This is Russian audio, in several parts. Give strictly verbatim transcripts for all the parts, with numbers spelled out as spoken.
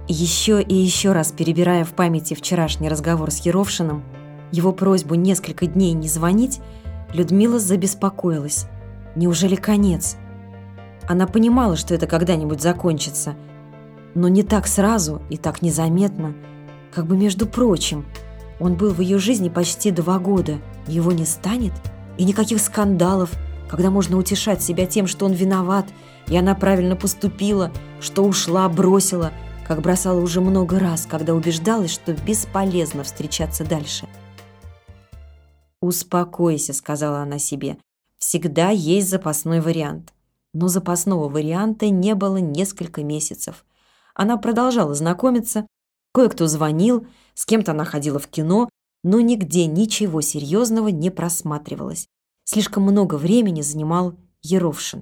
Еще и еще раз перебирая в памяти вчерашний разговор с Еровшиным, его просьбу несколько дней не звонить, Людмила забеспокоилась. Неужели конец? Она понимала, что это когда-нибудь закончится, но не так сразу и так незаметно. Как бы, между прочим, он был в ее жизни почти два года, его не станет, и никаких скандалов, когда можно утешать себя тем, что он виноват, и она правильно поступила, что ушла, бросила, как бросала уже много раз, когда убеждалась, что бесполезно встречаться дальше. «Успокойся», — сказала она себе, — «всегда есть запасной вариант». Но запасного варианта не было несколько месяцев. Она продолжала знакомиться, кое-кто звонил, с кем-то она ходила в кино, но нигде ничего серьезного не просматривалось. Слишком много времени занимал Еровшин.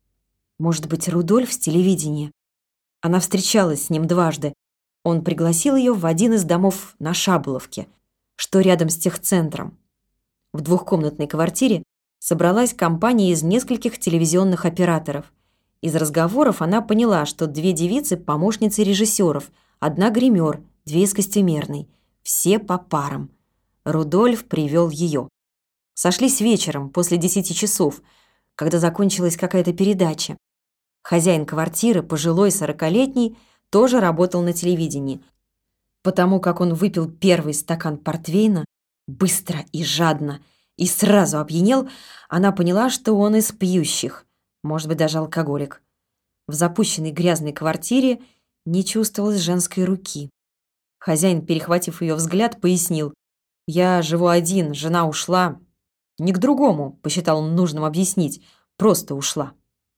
Может быть, Рудольф с телевидения? Она встречалась с ним дважды. Он пригласил ее в один из домов на Шаболовке, что рядом с техцентром. В двухкомнатной квартире собралась компания из нескольких телевизионных операторов. Из разговоров она поняла, что две девицы – помощницы режиссеров, одна гример, две из костюмерной. Все по парам. Рудольф привел ее. Сошлись вечером, после десяти часов, когда закончилась какая-то передача. Хозяин квартиры, пожилой сорокалетний, тоже работал на телевидении. Потому как он выпил первый стакан портвейна, быстро и жадно, и сразу опьянел, она поняла, что он из пьющих, может быть, даже алкоголик. В запущенной грязной квартире не чувствовалось женской руки. Хозяин, перехватив ее взгляд, пояснил: «Я живу один, жена ушла». Не к другому, посчитал он нужным объяснить, просто ушла.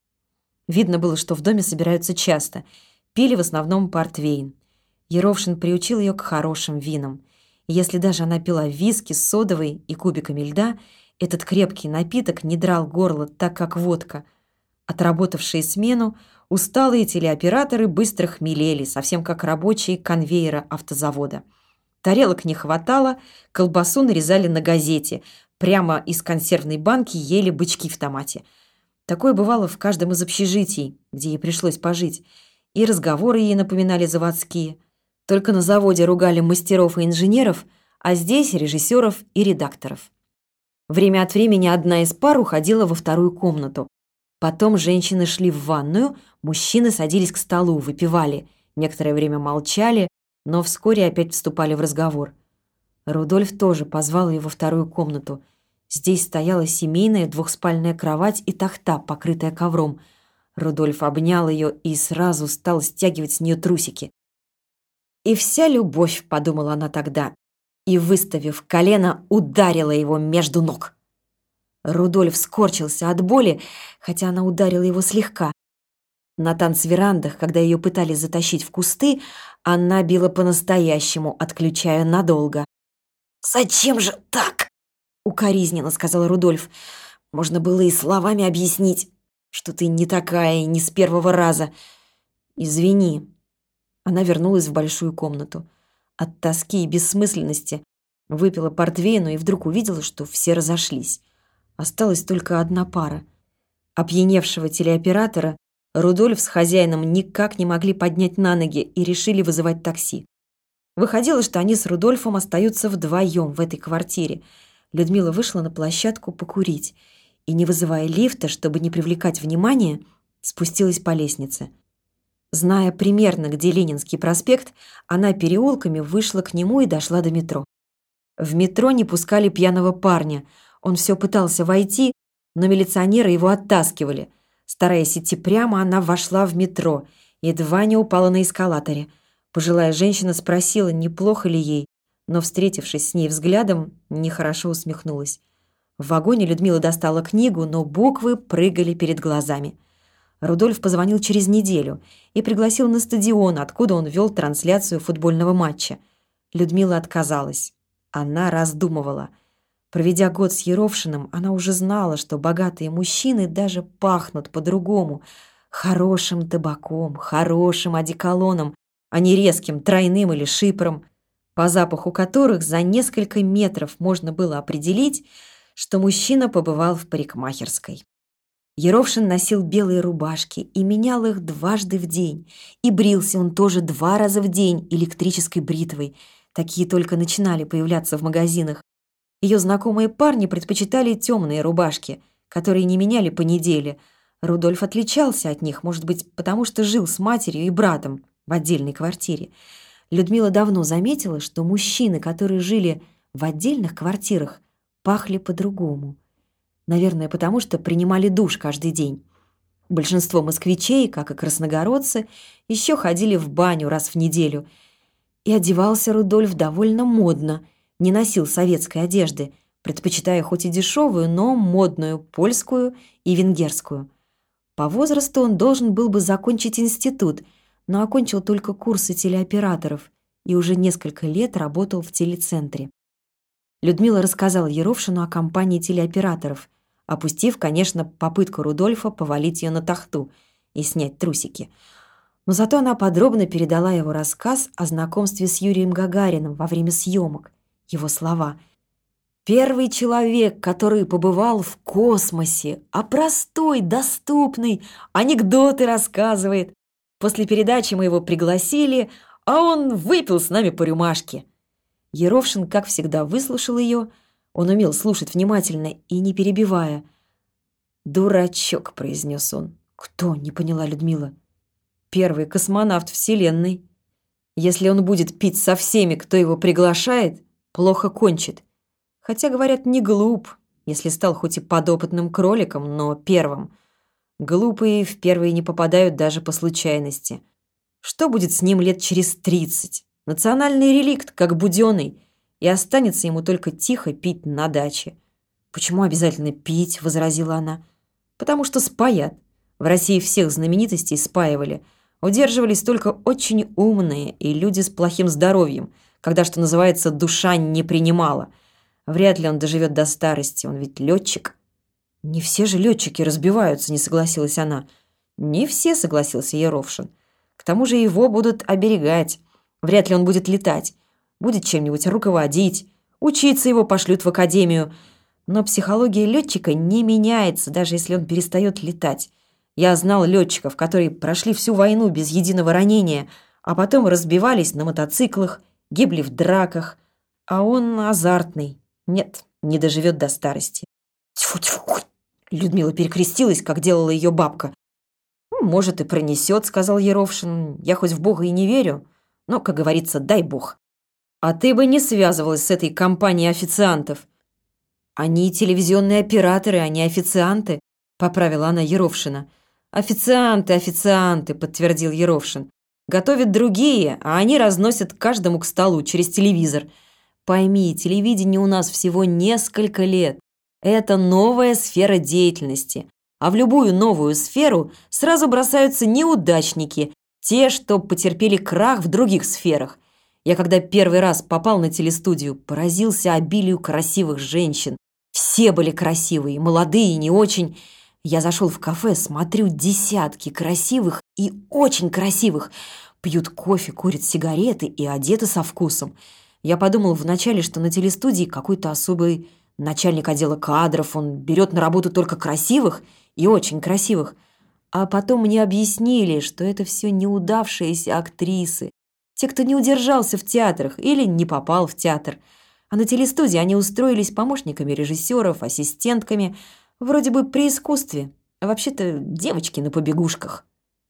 Видно было, что в доме собираются часто, пили в основном портвейн. Еровшин приучил ее к хорошим винам. И если даже она пила виски с содовой и кубиками льда, этот крепкий напиток не драл горло так, как водка. Отработавшие смену, усталые телеоператоры быстро хмелели, совсем как рабочие конвейера автозавода. Тарелок не хватало, колбасу нарезали на газете, прямо из консервной банки ели бычки в томате. Такое бывало в каждом из общежитий, где ей пришлось пожить. И разговоры ей напоминали заводские. Только на заводе ругали мастеров и инженеров, а здесь режиссеров и редакторов. Время от времени одна из пар уходила во вторую комнату. Потом женщины шли в ванную, мужчины садились к столу, выпивали. Некоторое время молчали, но вскоре опять вступали в разговор. Рудольф тоже позвал ее во вторую комнату. Здесь стояла семейная двухспальная кровать и тахта, покрытая ковром. Рудольф обнял ее и сразу стал стягивать с нее трусики. «И вся любовь», — подумала она тогда, и, выставив колено, ударила его между ног. Рудольф скорчился от боли, хотя она ударила его слегка. На танцверандах, когда ее пытались затащить в кусты, она била по-настоящему, отключая надолго. «Зачем же так?» — укоризненно сказал Рудольф. «Можно было и словами объяснить, что ты не такая и не с первого раза. Извини». Она вернулась в большую комнату. От тоски и бессмысленности выпила портвейну и вдруг увидела, что все разошлись. Осталась только одна пара. Опьяневшего телеоператора Рудольф с хозяином никак не могли поднять на ноги и решили вызывать такси. Выходило, что они с Рудольфом остаются вдвоем в этой квартире. Людмила вышла на площадку покурить и, не вызывая лифта, чтобы не привлекать внимания, спустилась по лестнице. Зная примерно, где Ленинский проспект, она переулками вышла к нему и дошла до метро. В метро не пускали пьяного парня. Он все пытался войти, но милиционеры его оттаскивали. Стараясь идти прямо, она вошла в метро, едва не упала на эскалаторе. Пожилая женщина спросила, неплохо ли ей, но, встретившись с ней взглядом, нехорошо усмехнулась. В вагоне Людмила достала книгу, но буквы прыгали перед глазами. Рудольф позвонил через неделю и пригласил на стадион, откуда он вел трансляцию футбольного матча. Людмила отказалась. Она раздумывала. Проведя год с Еровшиным, она уже знала, что богатые мужчины даже пахнут по-другому. Хорошим табаком, хорошим одеколоном, а не резким тройным или шипром, по запаху которых за несколько метров можно было определить, что мужчина побывал в парикмахерской. Еровшин носил белые рубашки и менял их дважды в день. И брился он тоже два раза в день электрической бритвой. Такие только начинали появляться в магазинах. Ее знакомые парни предпочитали темные рубашки, которые не меняли по неделе. Рудольф отличался от них, может быть, потому что жил с матерью и братом в отдельной квартире. Людмила давно заметила, что мужчины, которые жили в отдельных квартирах, пахли по-другому. Наверное, потому что принимали душ каждый день. Большинство москвичей, как и красногородцы, еще ходили в баню раз в неделю. И одевался Рудольф довольно модно, не носил советской одежды, предпочитая хоть и дешевую, но модную польскую и венгерскую. По возрасту он должен был бы закончить институт, но окончил только курсы телеоператоров и уже несколько лет работал в телецентре. Людмила рассказала Еровшину о компании телеоператоров, опустив, конечно, попытку Рудольфа повалить ее на тахту и снять трусики. Но зато она подробно передала его рассказ о знакомстве с Юрием Гагариным во время съемок, его слова. «Первый человек, который побывал в космосе, а простой, доступный, анекдоты рассказывает. После передачи мы его пригласили, а он выпил с нами по рюмашке». Еровшин, как всегда, выслушал ее. Он умел слушать внимательно и не перебивая. «Дурачок», — произнес он. «Кто?» — не поняла Людмила. «Первый космонавт Вселенной. Если он будет пить со всеми, кто его приглашает, плохо кончит. Хотя, говорят, не глуп, если стал хоть и подопытным кроликом, но первым. Глупые в первые не попадают даже по случайности. Что будет с ним лет через тридцать? Национальный реликт, как Буденный, и останется ему только тихо пить на даче». «Почему обязательно пить?» — возразила она. «Потому что спаят. В России всех знаменитостей спаивали. Удерживались только очень умные и люди с плохим здоровьем, когда, что называется, душа не принимала. Вряд ли он доживет до старости, он ведь летчик». «Не все же летчики разбиваются», — не согласилась она. «Не все», — согласился Еровшин. «К тому же его будут оберегать. Вряд ли он будет летать. Будет чем-нибудь руководить. Учиться его пошлют в академию. Но психология летчика не меняется, даже если он перестает летать. Я знал летчиков, которые прошли всю войну без единого ранения, а потом разбивались на мотоциклах, гибли в драках. А он азартный. Нет, не доживет до старости». «Тьфу-тьфу!» Людмила перекрестилась, как делала ее бабка. «Может, и пронесет», — сказал Еровшин. «Я хоть в Бога и не верю, но, как говорится, дай Бог». «А ты бы не связывалась с этой компанией официантов». «Они телевизионные операторы, а не официанты», — поправила она Еровшина. «Официанты, официанты», — подтвердил Еровшин. «Готовят другие, а они разносят каждому к столу через телевизор. Пойми, телевидение у нас всего несколько лет. Это новая сфера деятельности. А в любую новую сферу сразу бросаются неудачники, те, что потерпели крах в других сферах. Я когда первый раз попал на телестудию, поразился обилию красивых женщин. Все были красивые, молодые и не очень. Я зашел в кафе, смотрю, десятки красивых и очень красивых. Пьют кофе, курят сигареты и одеты со вкусом. Я подумал вначале, что на телестудии какой-то особый начальник отдела кадров, он берет на работу только красивых и очень красивых. А потом мне объяснили, что это все неудавшиеся актрисы. Те, кто не удержался в театрах или не попал в театр. А на телестудии они устроились помощниками режиссеров, ассистентками, вроде бы при искусстве, а вообще-то девочки на побегушках.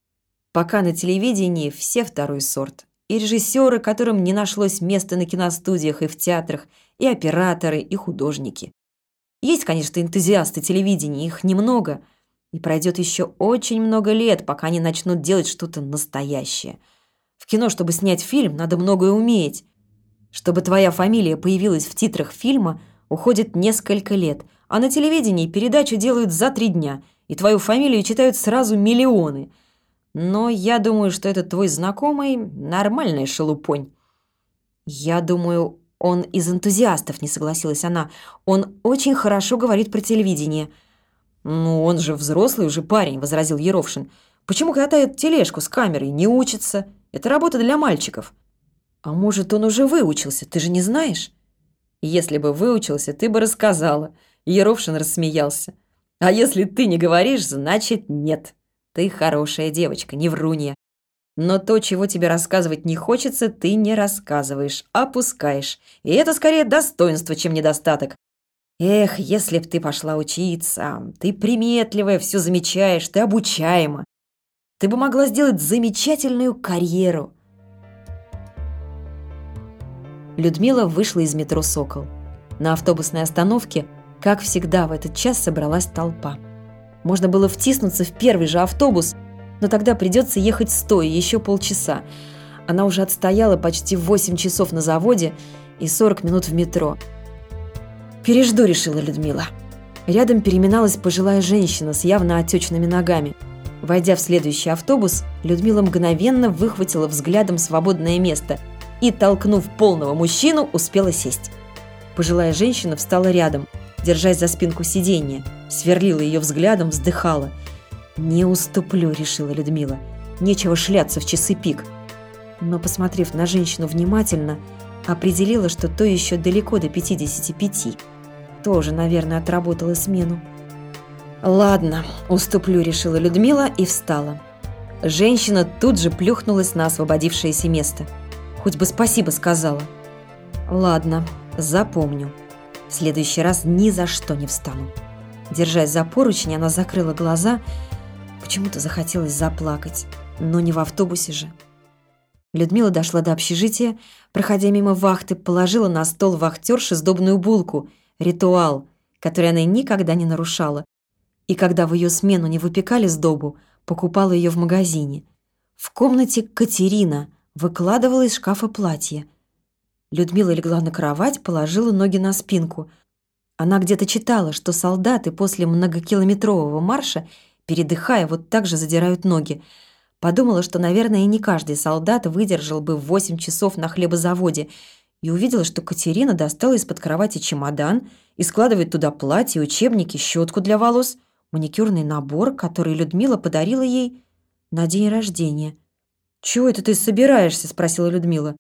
Пока на телевидении все второй сорт. И режиссеры, которым не нашлось места на киностудиях и в театрах, и операторы, и художники. Есть, конечно, энтузиасты телевидения, их немного, и пройдет еще очень много лет, пока они начнут делать что-то настоящее. В кино, чтобы снять фильм, надо многое уметь. Чтобы твоя фамилия появилась в титрах фильма, уходит несколько лет, а на телевидении передачу делают за три дня, и твою фамилию читают сразу миллионы. Но я думаю, что этот твой знакомый нормальная шелупонь. Я думаю, он из энтузиастов, не согласилась она. Он очень хорошо говорит про телевидение. Ну, он же взрослый уже парень, возразил Еровшин. Почему катает тележку с камерой, не учится? Это работа для мальчиков. А может, он уже выучился, ты же не знаешь? Если бы выучился, ты бы рассказала. Еровшин рассмеялся. А если ты не говоришь, значит нет. Ты хорошая девочка, не врунья. Но то, чего тебе рассказывать не хочется, ты не рассказываешь, опускаешь. И это скорее достоинство, чем недостаток. Эх, если б ты пошла учиться. Ты приметливая, все замечаешь, ты обучаема. Ты бы могла сделать замечательную карьеру. Людмила вышла из метро «Сокол». На автобусной остановке, как всегда, в этот час собралась толпа. Можно было втиснуться в первый же автобус, но тогда придется ехать стоя еще полчаса. Она уже отстояла почти восемь часов на заводе и сорок минут в метро. «Пережду», — решила Людмила. Рядом переминалась пожилая женщина с явно отечными ногами. Войдя в следующий автобус, Людмила мгновенно выхватила взглядом свободное место и, толкнув полного мужчину, успела сесть. Пожилая женщина встала рядом, держась за спинку сиденья, сверлила ее взглядом, вздыхала. «Не уступлю», — решила Людмила. «Нечего шляться в часы пик». Но, посмотрев на женщину внимательно, определила, что то еще далеко до пятидесяти пяти. Тоже, наверное, отработала смену. «Ладно, уступлю», — решила Людмила и встала. Женщина тут же плюхнулась на освободившееся место. Хоть бы спасибо сказала. «Ладно, запомню. В следующий раз ни за что не встану». Держась за поручень, она закрыла глаза. Почему-то захотелось заплакать, но не в автобусе же. Людмила дошла до общежития, проходя мимо вахты, положила на стол вахтерши сдобную булку, ритуал, который она никогда не нарушала. И когда в ее смену не выпекали сдобу, покупала ее в магазине. В комнате Катерина выкладывала из шкафа платье. Людмила легла на кровать, положила ноги на спинку. Она где-то читала, что солдаты после многокилометрового марша, передыхая, вот так же задирают ноги. Подумала, что, наверное, и не каждый солдат выдержал бы восемь часов на хлебозаводе, и увидела, что Катерина достала из-под кровати чемодан и складывает туда платье, учебники, щетку для волос, маникюрный набор, который Людмила подарила ей на день рождения. «Чего это ты собираешься?» – спросила Людмила.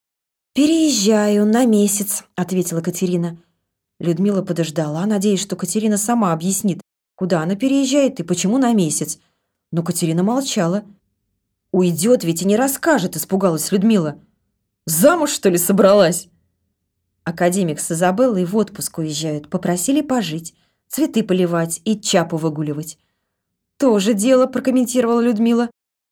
«Переезжаю на месяц», – ответила Катерина. Людмила подождала, надеясь, что Катерина сама объяснит, куда она переезжает и почему на месяц. Но Катерина молчала. «Уйдет ведь и не расскажет», – испугалась Людмила. «Замуж, что ли, собралась?» Академик с Изабеллой в отпуск уезжают, попросили пожить, цветы поливать и чапу выгуливать. «Тоже дело», – прокомментировала Людмила.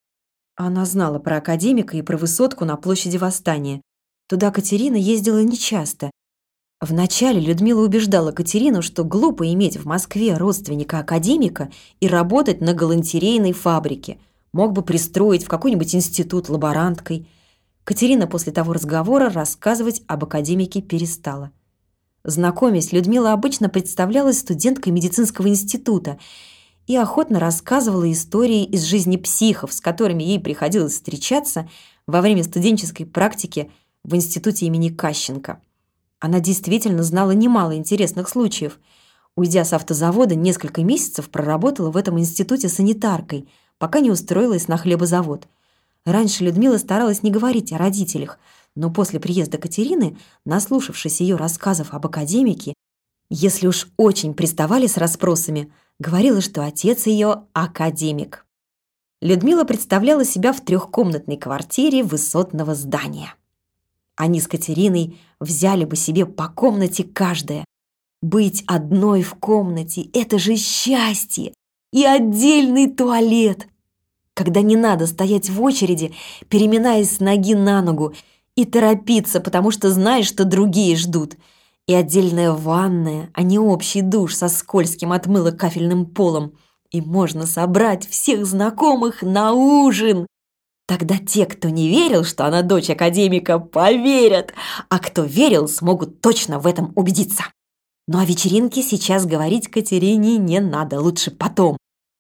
Она знала про академика и про высотку на площади Восстания. Туда Катерина ездила нечасто. Вначале Людмила убеждала Катерину, что глупо иметь в Москве родственника академика и работать на галантерейной фабрике. Мог бы пристроить в какой-нибудь институт лаборанткой. Катерина после того разговора рассказывать об академике перестала. Знакомясь, Людмила обычно представлялась студенткой медицинского института и охотно рассказывала истории из жизни психов, с которыми ей приходилось встречаться во время студенческой практики в институте имени Кащенко. Она действительно знала немало интересных случаев. Уйдя с автозавода, несколько месяцев проработала в этом институте санитаркой, пока не устроилась на хлебозавод. Раньше Людмила старалась не говорить о родителях, но после приезда Катерины, наслушавшись ее рассказов об академике, если уж очень приставали с расспросами, говорила, что отец ее академик. Людмила представляла себя в трехкомнатной квартире высотного здания. Они с Катериной взяли бы себе по комнате каждая. Быть одной в комнате – это же счастье! И отдельный туалет, когда не надо стоять в очереди, переминаясь с ноги на ногу, и торопиться, потому что знаешь, что другие ждут. И отдельная ванная, а не общий душ со скользким от мыла кафельным полом. И можно собрать всех знакомых на ужин. Тогда те, кто не верил, что она дочь академика, поверят, а кто верил, смогут точно в этом убедиться. Ну о вечеринке сейчас говорить Катерине не надо, лучше потом.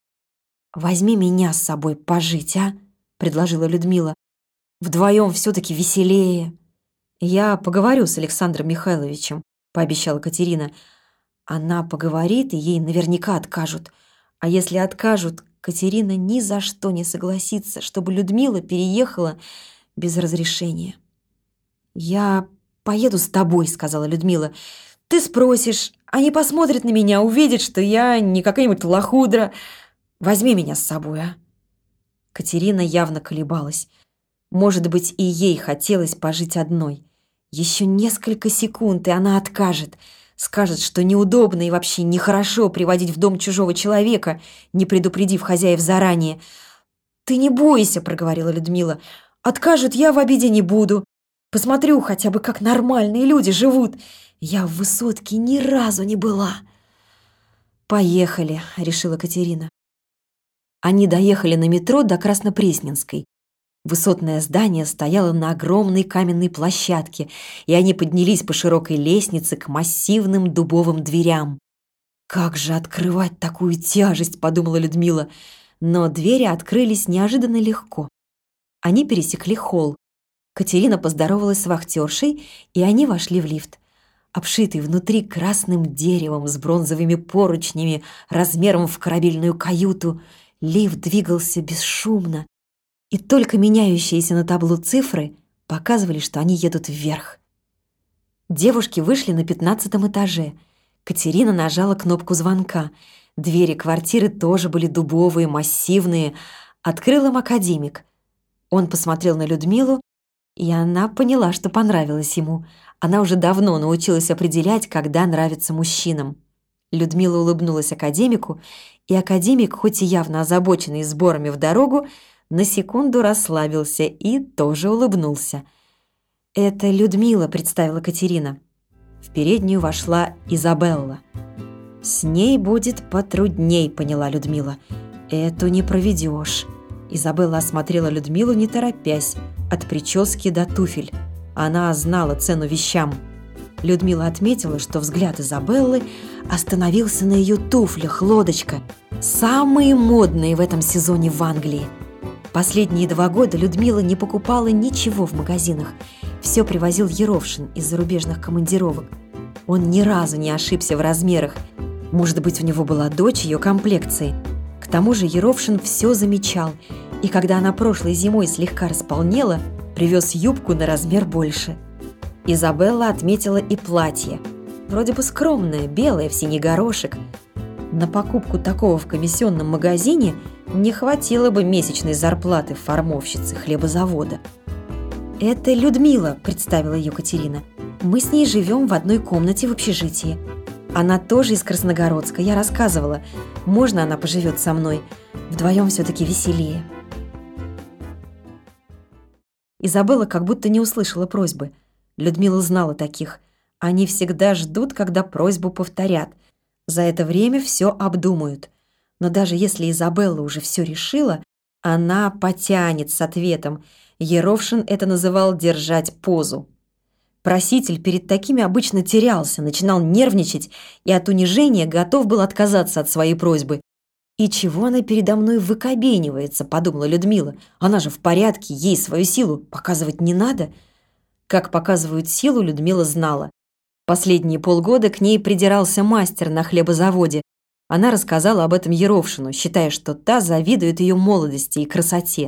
«Возьми меня с собой пожить, а?» – предложила Людмила. «Вдвоем все-таки веселее». «Я поговорю с Александром Михайловичем», – пообещала Катерина. «Она поговорит, и ей наверняка откажут. А если откажут, Катерина ни за что не согласится, чтобы Людмила переехала без разрешения». «Я поеду с тобой», – сказала Людмила. «Ты спросишь, Они посмотрят на меня, увидят, что я не какая-нибудь лохудра. Возьми меня с собой, а?» Катерина явно колебалась. Может быть, и ей хотелось пожить одной. Еще несколько секунд, и она откажет. Скажет, что неудобно и вообще нехорошо приводить в дом чужого человека, не предупредив хозяев заранее. «Ты не бойся», — проговорила Людмила. «Откажут, я в обиде не буду. Посмотрю хотя бы, как нормальные люди живут. Я в высотке ни разу не была». «Поехали», — решила Катерина. Они доехали на метро до Краснопресненской. Высотное здание стояло на огромной каменной площадке, и они поднялись по широкой лестнице к массивным дубовым дверям. «Как же открывать такую тяжесть?» — подумала Людмила. Но двери открылись неожиданно легко. Они пересекли холл. Катерина поздоровалась с вахтершей, и они вошли в лифт. Обшитый внутри красным деревом с бронзовыми поручнями размером в корабельную каюту, лифт двигался бесшумно, и только меняющиеся на табло цифры показывали, что они едут вверх. Девушки вышли на пятнадцатом этаже. Катерина нажала кнопку звонка. Двери квартиры тоже были дубовые, массивные. Открыл им академик. Он посмотрел на Людмилу, и она поняла, что понравилось ему. Она уже давно научилась определять, когда нравится мужчинам. Людмила улыбнулась академику, и академик, хоть и явно озабоченный сборами в дорогу, на секунду расслабился и тоже улыбнулся. «Это Людмила», — представила Катерина. В переднюю вошла Изабелла. «С ней будет потрудней», — поняла Людмила. «Эту не проведешь». Изабелла осмотрела Людмилу, не торопясь, от прически до туфель. Она знала цену вещам. Людмила отметила, что взгляд Изабеллы остановился на ее туфлях «Лодочка», самые модные в этом сезоне в Англии. Последние два года Людмила не покупала ничего в магазинах. Все привозил Еровшин из зарубежных командировок. Он ни разу не ошибся в размерах. Может быть, у него была дочь ее комплекции. К тому же Еровшин все замечал, и когда она прошлой зимой слегка располнела, привез юбку на размер больше. Изабелла отметила и платье. Вроде бы скромное, белое, в синий горошек. На покупку такого в комиссионном магазине не хватило бы месячной зарплаты формовщицы хлебозавода. «Это Людмила», — представила ее Катерина. «Мы с ней живем в одной комнате в общежитии. Она тоже из Красногородска, я рассказывала. Можно она поживет со мной? Вдвоем все-таки веселее». Изабелла как будто не услышала просьбы. Людмила знала таких. Они всегда ждут, когда просьбу повторят. За это время все обдумают. Но даже если Изабелла уже все решила, она потянет с ответом. Еровшин это называл «держать позу». Проситель перед такими обычно терялся, начинал нервничать и от унижения готов был отказаться от своей просьбы. «И чего она передо мной выкобенивается?» – подумала Людмила. «Она же в порядке, ей свою силу показывать не надо». Как показывают силу, Людмила знала. Последние полгода к ней придирался мастер на хлебозаводе. Она рассказала об этом Еровшину, считая, что та завидует ее молодости и красоте.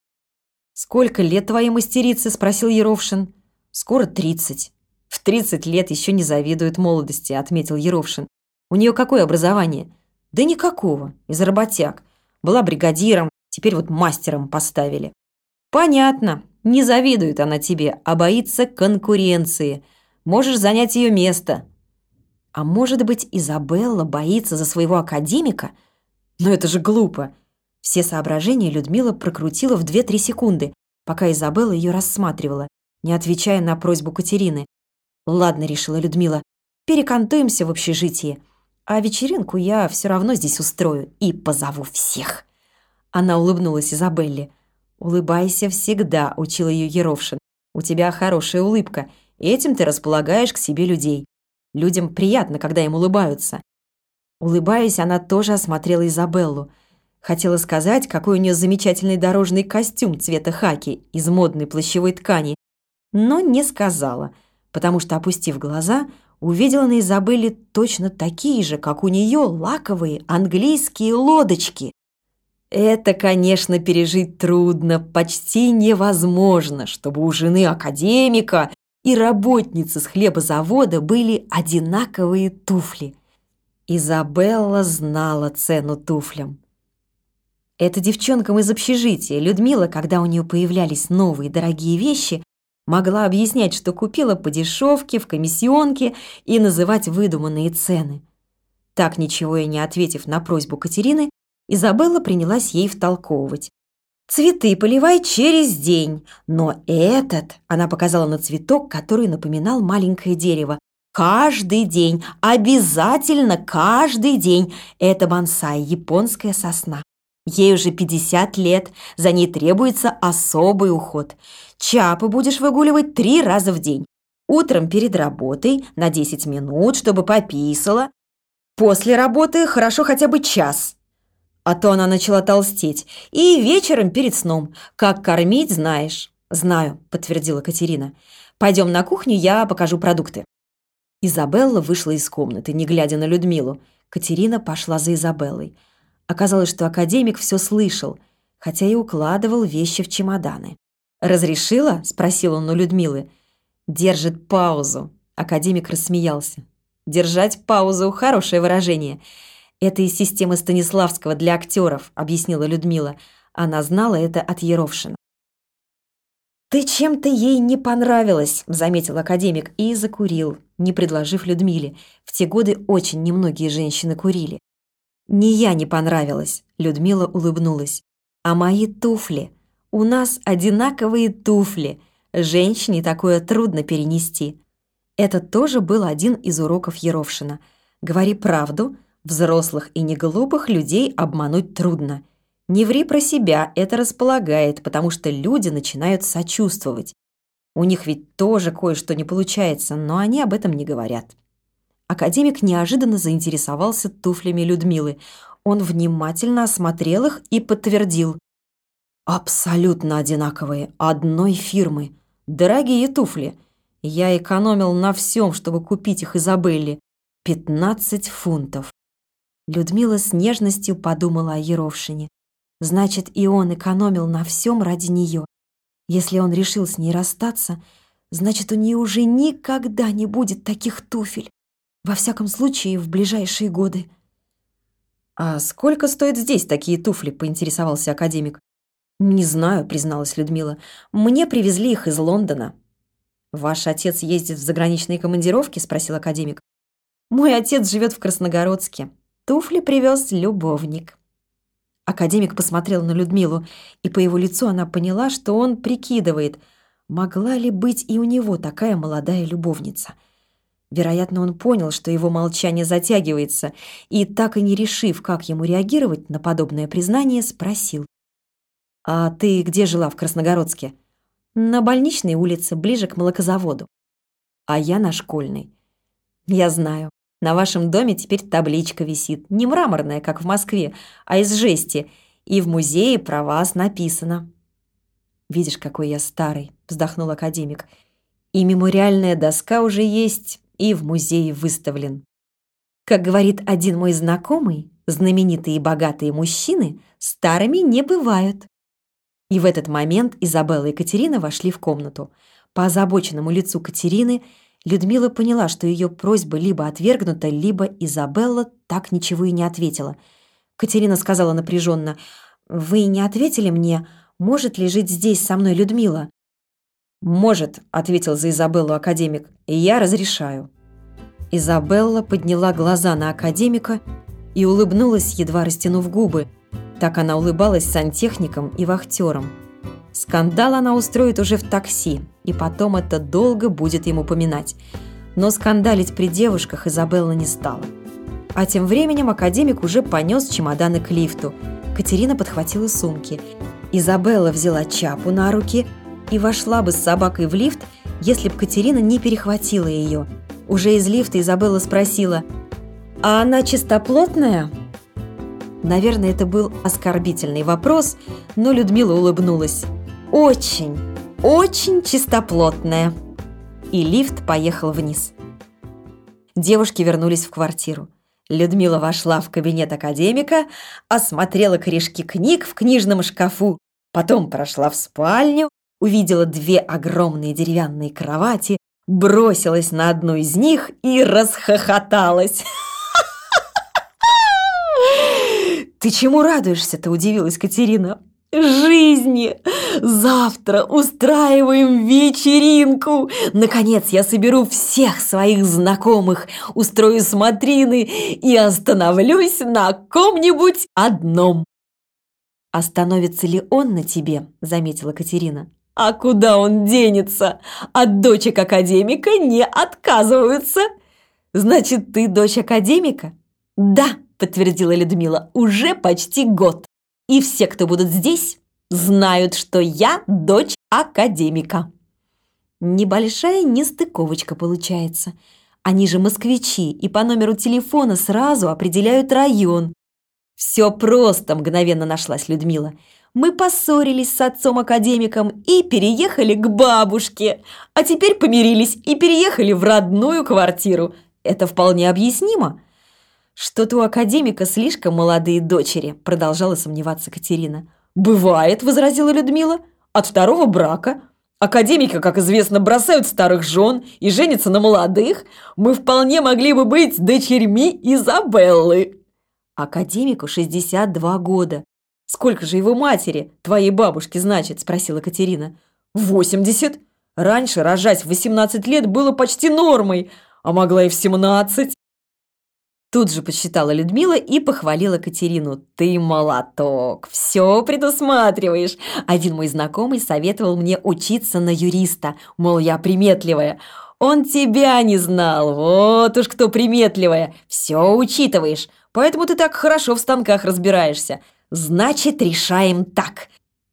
«Сколько лет твоей мастерице?» – спросил Еровшин. «Скоро тридцать». «В тридцать лет еще не завидует молодости», – отметил Еровшин. «У нее какое образование?» «Да никакого, из работяг. Была бригадиром, теперь вот мастером поставили». «Понятно, не завидует она тебе, а боится конкуренции. Можешь занять ее место». А может быть, Изабелла боится за своего академика? Но это же глупо. Все соображения Людмила прокрутила в две-три секунды, пока Изабелла ее рассматривала, не отвечая на просьбу Катерины. «Ладно», — решила Людмила, — «перекантуемся в общежитии. А вечеринку я все равно здесь устрою и позову всех». Она улыбнулась Изабелле. «Улыбайся всегда», — учил ее Еровшин. «У тебя хорошая улыбка, и этим ты располагаешь к себе людей. Людям приятно, когда им улыбаются». Улыбаясь, она тоже осмотрела Изабеллу. Хотела сказать, какой у нее замечательный дорожный костюм цвета хаки из модной плащевой ткани, но не сказала, потому что, опустив глаза, увидела на Изабелле точно такие же, как у нее, лаковые английские лодочки. Это, конечно, пережить трудно, почти невозможно, чтобы у жены академика и работницы с хлебозавода были одинаковые туфли. Изабелла знала цену туфлям. Эта девчонкам из общежития Людмила, когда у нее появлялись новые дорогие вещи, могла объяснять, что купила по дешевке, в комиссионке и называть выдуманные цены. Так, ничего и не ответив на просьбу Катерины, Изабелла принялась ей втолковывать. «Цветы поливай через день, но этот...» Она показала на цветок, который напоминал маленькое дерево. «Каждый день, обязательно каждый день. Это бонсай, японская сосна. Ей уже пятьдесят лет, за ней требуется особый уход. Чапы будешь выгуливать три раза в день. Утром перед работой на десять минут, чтобы пописала. После работы хорошо хотя бы час. А то она начала толстеть. И вечером перед сном. Как кормить, знаешь». «Знаю», — подтвердила Катерина. «Пойдем на кухню, я покажу продукты». Изабелла вышла из комнаты, не глядя на Людмилу. Катерина пошла за Изабеллой. Оказалось, что академик все слышал, хотя и укладывал вещи в чемоданы. «Разрешила?» – спросил он у Людмилы. «Держит паузу». Академик рассмеялся. «Держать паузу – хорошее выражение. Это из системы Станиславского для актеров», – объяснила Людмила. Она знала это от Еровшина. «Ты чем-то ей не понравилась», – заметил академик и закурил, не предложив Людмиле. В те годы очень немногие женщины курили. «Не я не понравилась», – Людмила улыбнулась. «А мои туфли. У нас одинаковые туфли. Женщине такое трудно перенести». Это тоже был один из уроков Еровшина. «Говори правду, взрослых и неглупых людей обмануть трудно. Не ври про себя, это располагает, потому что люди начинают сочувствовать. У них ведь тоже кое-что не получается, но они об этом не говорят». Академик неожиданно заинтересовался туфлями Людмилы. Он внимательно осмотрел их и подтвердил. «Абсолютно одинаковые, одной фирмы. Дорогие туфли. Я экономил на всем, чтобы купить их Изабелле. Пятнадцать фунтов». Людмила с нежностью подумала о Еровшине. Значит, и он экономил на всем ради нее. Если он решил с ней расстаться, значит, у нее уже никогда не будет таких туфель. Во всяком случае, в ближайшие годы. «А сколько стоят здесь такие туфли?» – поинтересовался академик. «Не знаю», – призналась Людмила. «Мне привезли их из Лондона». «Ваш отец ездит в заграничные командировки?» – спросил академик. «Мой отец живет в Красногородске. Туфли привез любовник». Академик посмотрел на Людмилу, и по его лицу она поняла, что он прикидывает, могла ли быть и у него такая молодая любовница. Вероятно, он понял, что его молчание затягивается, и, так и не решив, как ему реагировать на подобное признание, спросил. «А ты где жила в Красногородске?» «На Больничной улице, ближе к молокозаводу». «А я на Школьной». «Я знаю. На вашем доме теперь табличка висит, не мраморная, как в Москве, а из жести, и в музее про вас написано». «Видишь, какой я старый», — вздохнул академик. «И мемориальная доска уже есть, и в музее выставлен. Как говорит один мой знакомый, знаменитые и богатые мужчины старыми не бывают». И в этот момент Изабелла и Катерина вошли в комнату. По озабоченному лицу Катерины Людмила поняла, что ее просьба либо отвергнута, либо Изабелла так ничего и не ответила. Катерина сказала напряженно: «Вы не ответили мне, может ли жить здесь со мной Людмила?» «Может», — ответил за Изабеллу академик, — «и я разрешаю». Изабелла подняла глаза на академика и улыбнулась, едва растянув губы. Так она улыбалась сантехникам и вахтерам. Скандал она устроит уже в такси, и потом это долго будет ему поминать. Но скандалить при девушках Изабелла не стала. А тем временем академик уже понес чемоданы к лифту. Катерина подхватила сумки. Изабелла взяла Чапу на руки и вошла бы с собакой в лифт, если б Катерина не перехватила ее. Уже из лифта Изабелла спросила: «А она чистоплотная?» Наверное, это был оскорбительный вопрос, но Людмила улыбнулась. «Очень, очень чистоплотная». И лифт поехал вниз. Девушки вернулись в квартиру. Людмила вошла в кабинет академика, осмотрела корешки книг в книжном шкафу, потом прошла в спальню, увидела две огромные деревянные кровати, бросилась на одну из них и расхохоталась. «Ты чему радуешься-то?» – удивилась Катерина. «Жизни! Завтра устраиваем вечеринку! Наконец я соберу всех своих знакомых, устрою смотрины и остановлюсь на ком-нибудь одном!» «Остановится ли он на тебе?» – заметила Катерина. «А куда он денется? От дочек академика не отказываются!» «Значит, ты дочь академика?» «Да!» – подтвердила Людмила. «Уже почти год. И все, кто будут здесь, знают, что я дочь академика». Небольшая нестыковочка получается. Они же москвичи и по номеру телефона сразу определяют район. «Все просто», – мгновенно нашлась Людмила. «Мы поссорились с отцом-академиком и переехали к бабушке, а теперь помирились и переехали в родную квартиру. Это вполне объяснимо». «Что-то у академика слишком молодые дочери», – продолжала сомневаться Катерина. «Бывает», – возразила Людмила, – «от второго брака. Академика, как известно, бросают старых жен и женятся на молодых. Мы вполне могли бы быть дочерьми Изабеллы». «Академику шестьдесят два года. Сколько же его матери, твоей бабушки, значит?» – спросила Катерина. «восемьдесят. Раньше рожать в восемнадцать лет было почти нормой, а могла и в семнадцать». Тут же подсчитала Людмила и похвалила Катерину. «Ты молоток, все предусматриваешь. Один мой знакомый советовал мне учиться на юриста, мол, я приметливая. Он тебя не знал, вот уж кто приметливая. Все учитываешь, поэтому ты так хорошо в станках разбираешься. Значит, решаем так.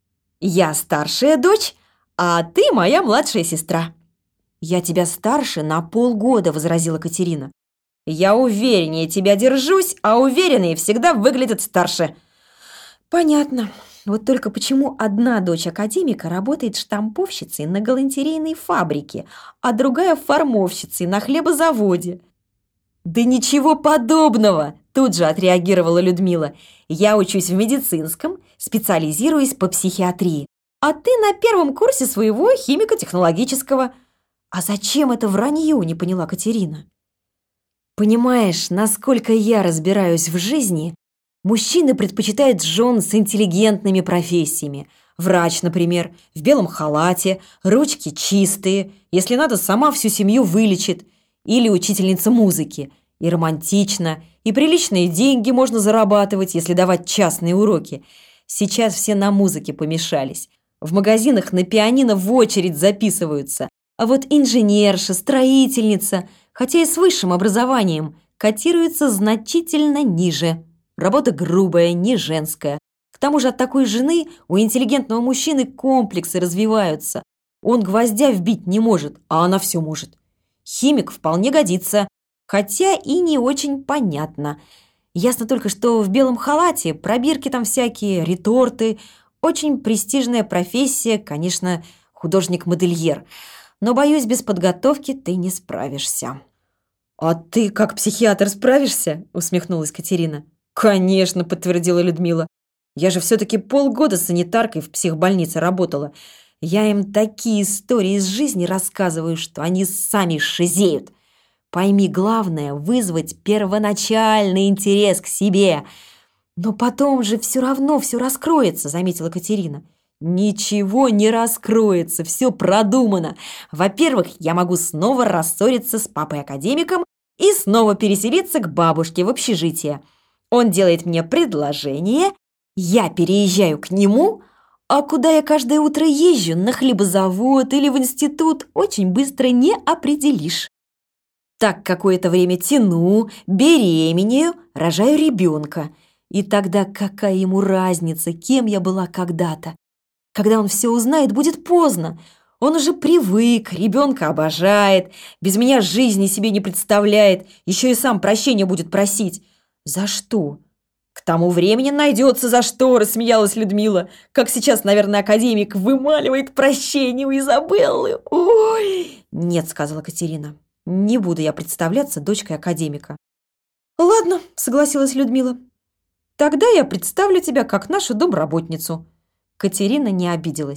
Я старшая дочь, а ты моя младшая сестра». «Я тебя старше на полгода», – возразила Катерина. «Я увереннее тебя держусь, а уверенные всегда выглядят старше». «Понятно. Вот только почему одна дочь академика работает штамповщицей на галантерейной фабрике, а другая формовщицей на хлебозаводе?» «Да ничего подобного!» – тут же отреагировала Людмила. «Я учусь в медицинском, специализируюсь по психиатрии, а ты на первом курсе своего химико-технологического». «А зачем это вранье?» – не поняла Катерина. «Понимаешь, насколько я разбираюсь в жизни, мужчины предпочитают жен с интеллигентными профессиями. Врач, например, в белом халате, ручки чистые, если надо, сама всю семью вылечит. Или учительница музыки. И романтично, и приличные деньги можно зарабатывать, если давать частные уроки. Сейчас все на музыке помешались. В магазинах на пианино в очередь записываются. А вот инженерша, строительница, хотя и с высшим образованием, котируется значительно ниже. Работа грубая, не женская. К тому же от такой жены у интеллигентного мужчины комплексы развиваются. Он гвоздя вбить не может, а она все может. Химик вполне годится, хотя и не очень понятно. Ясно только, что в белом халате пробирки там всякие, реторты. Очень престижная профессия, конечно, художник-модельер. Но, боюсь, без подготовки ты не справишься». «А ты как психиатр справишься?» – усмехнулась Катерина. «Конечно», – подтвердила Людмила. «Я же все-таки полгода санитаркой в психбольнице работала. Я им такие истории из жизни рассказываю, что они сами шизеют. Пойми, главное – вызвать первоначальный интерес к себе. Но потом же все равно все раскроется», – заметила Катерина. «Ничего не раскроется, все продумано. Во-первых, я могу снова рассориться с папой-академиком и снова переселиться к бабушке в общежитие. Он делает мне предложение, я переезжаю к нему, а куда я каждое утро езжу, на хлебозавод или в институт, очень быстро не определишь. Так какое-то время тяну, беременею, рожаю ребенка. И тогда какая ему разница, кем я была когда-то? Когда он все узнает, будет поздно. Он уже привык, ребенка обожает, без меня жизни себе не представляет, еще и сам прощения будет просить. За что? К тому времени найдется за что, рассмеялась Людмила. Как сейчас, наверное, академик вымаливает прощение у Изабеллы. Ой! Нет, сказала Катерина, не буду я представляться дочкой академика. Ладно, согласилась Людмила. Тогда я представлю тебя как нашу домработницу. Катерина не обиделась.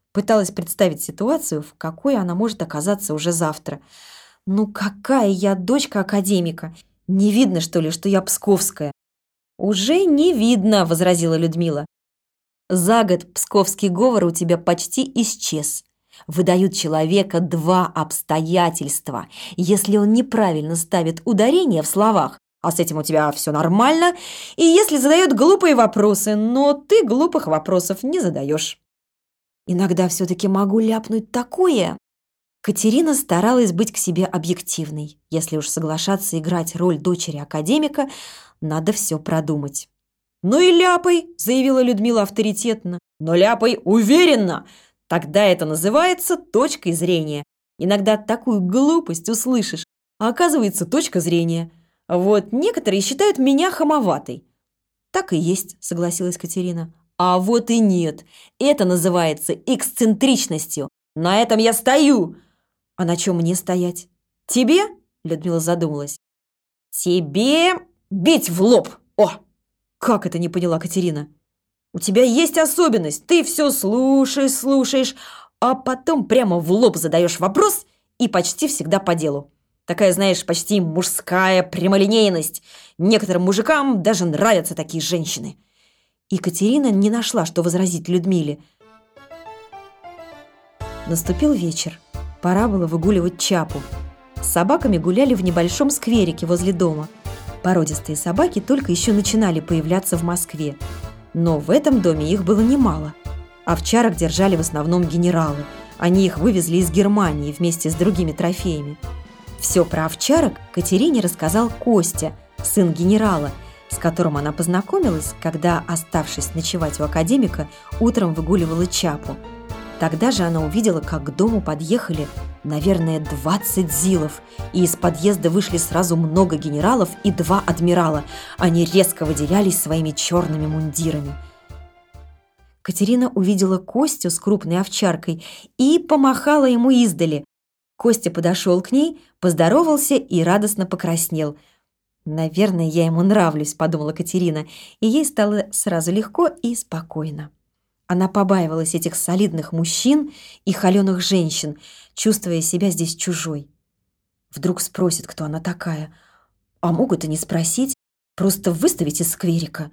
Пыталась представить ситуацию, в какой она может оказаться уже завтра. «Ну какая я дочка академика? Не видно, что ли, что я псковская?» «Уже не видно», — возразила Людмила. «За год псковский говор у тебя почти исчез. Выдают человека два обстоятельства. Если он неправильно ставит ударение в словах, а с этим у тебя все нормально, и если задает глупые вопросы, но ты глупых вопросов не задаешь». «Иногда все-таки могу ляпнуть такое». Катерина старалась быть к себе объективной. Если уж соглашаться играть роль дочери академика, надо все продумать. «Ну и ляпай», — заявила Людмила авторитетно. «Но ляпай уверенно. Тогда это называется точкой зрения. Иногда такую глупость услышишь, а оказывается точка зрения. Вот некоторые считают меня хамоватой». «Так и есть», — согласилась Катерина. «А вот и нет. Это называется эксцентричностью. На этом я стою». «А на чем мне стоять?» «Тебе?» — Людмила задумалась. «Тебе бить в лоб! О!» «Как это не поняла Катерина?» «У тебя есть особенность. Ты все слушаешь, слушаешь, а потом прямо в лоб задаешь вопрос и почти всегда по делу. Такая, знаешь, почти мужская прямолинейность. Некоторым мужикам даже нравятся такие женщины». И Катерина не нашла, что возразить Людмиле. Наступил вечер. Пора было выгуливать Чапу. С собаками гуляли в небольшом скверике возле дома. Породистые собаки только еще начинали появляться в Москве. Но в этом доме их было немало. Овчарок держали в основном генералы. Они их вывезли из Германии вместе с другими трофеями. Все про овчарок Катерине рассказал Костя, сын генерала, с которым она познакомилась, когда, оставшись ночевать у академика, утром выгуливала Чапу. Тогда же она увидела, как к дому подъехали, наверное, двадцать зилов, и из подъезда вышли сразу много генералов и два адмирала. Они резко выделялись своими черными мундирами. Катерина увидела Костю с крупной овчаркой и помахала ему издали. Костя подошел к ней, поздоровался и радостно покраснел. «Наверное, я ему нравлюсь», — подумала Катерина, и ей стало сразу легко и спокойно. Она побаивалась этих солидных мужчин и холеных женщин, чувствуя себя здесь чужой. Вдруг спросят, кто она такая, а могут и не спросить, просто выставить из скверика.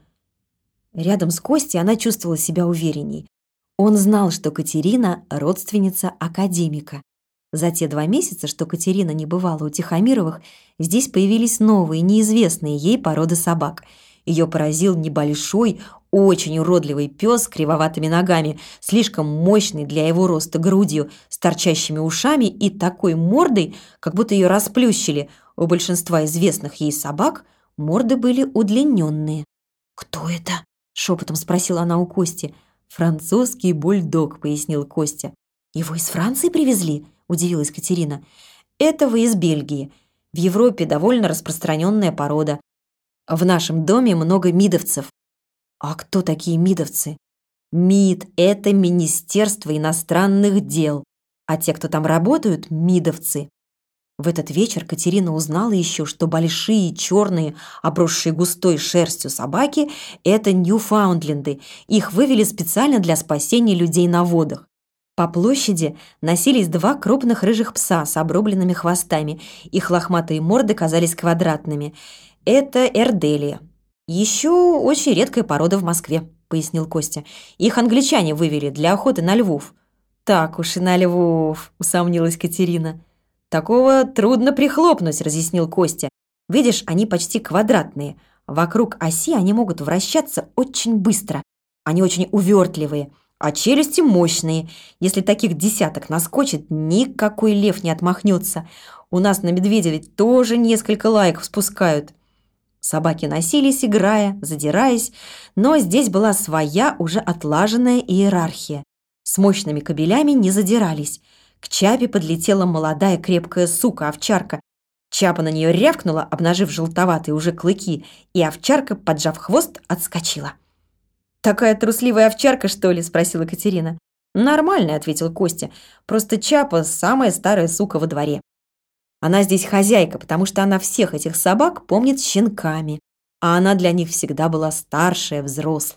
Рядом с Костей она чувствовала себя уверенней. Он знал, что Катерина – родственница академика. За те два месяца, что Катерина не бывала у Тихомировых, здесь появились новые, неизвестные ей породы собак. Ее поразил небольшой, очень уродливый пес с кривоватыми ногами, слишком мощный для его роста грудью, с торчащими ушами и такой мордой, как будто ее расплющили. У большинства известных ей собак морды были удлиненные. «Кто это?» – шепотом спросила она у Кости. «Французский бульдог», – пояснил Костя. «Его из Франции привезли?» – удивилась Катерина. «Этого из Бельгии. В Европе довольно распространенная порода. В нашем доме много мидовцев». «А кто такие мидовцы?» «МИД – это Министерство иностранных дел, а те, кто там работают – мидовцы». В этот вечер Катерина узнала еще, что большие, черные, обросшие густой шерстью собаки – это ньюфаундленды. Их вывели специально для спасения людей на водах. По площади носились два крупных рыжих пса с обрубленными хвостами. Их лохматые морды казались квадратными. Это эрделия. «Еще очень редкая порода в Москве», – пояснил Костя. «Их англичане вывели для охоты на львов». «Так уж и на львов», – усомнилась Катерина. «Такого трудно прихлопнуть», – разъяснил Костя. «Видишь, они почти квадратные. Вокруг оси они могут вращаться очень быстро. Они очень увертливые, а челюсти мощные. Если таких десяток наскочит, никакой лев не отмахнется. У нас на медведя ведь тоже несколько лайков спускают». Собаки носились, играя, задираясь, но здесь была своя уже отлаженная иерархия. С мощными кобелями не задирались. К Чапе подлетела молодая крепкая сука-овчарка. Чапа на нее рявкнула, обнажив желтоватые уже клыки, и овчарка, поджав хвост, отскочила. «Такая трусливая овчарка, что ли?» – спросила Катерина. «Нормально», – ответил Костя. «Просто Чапа – самая старая сука во дворе. Она здесь хозяйка, потому что она всех этих собак помнит щенками, а она для них всегда была старшая, взрослая.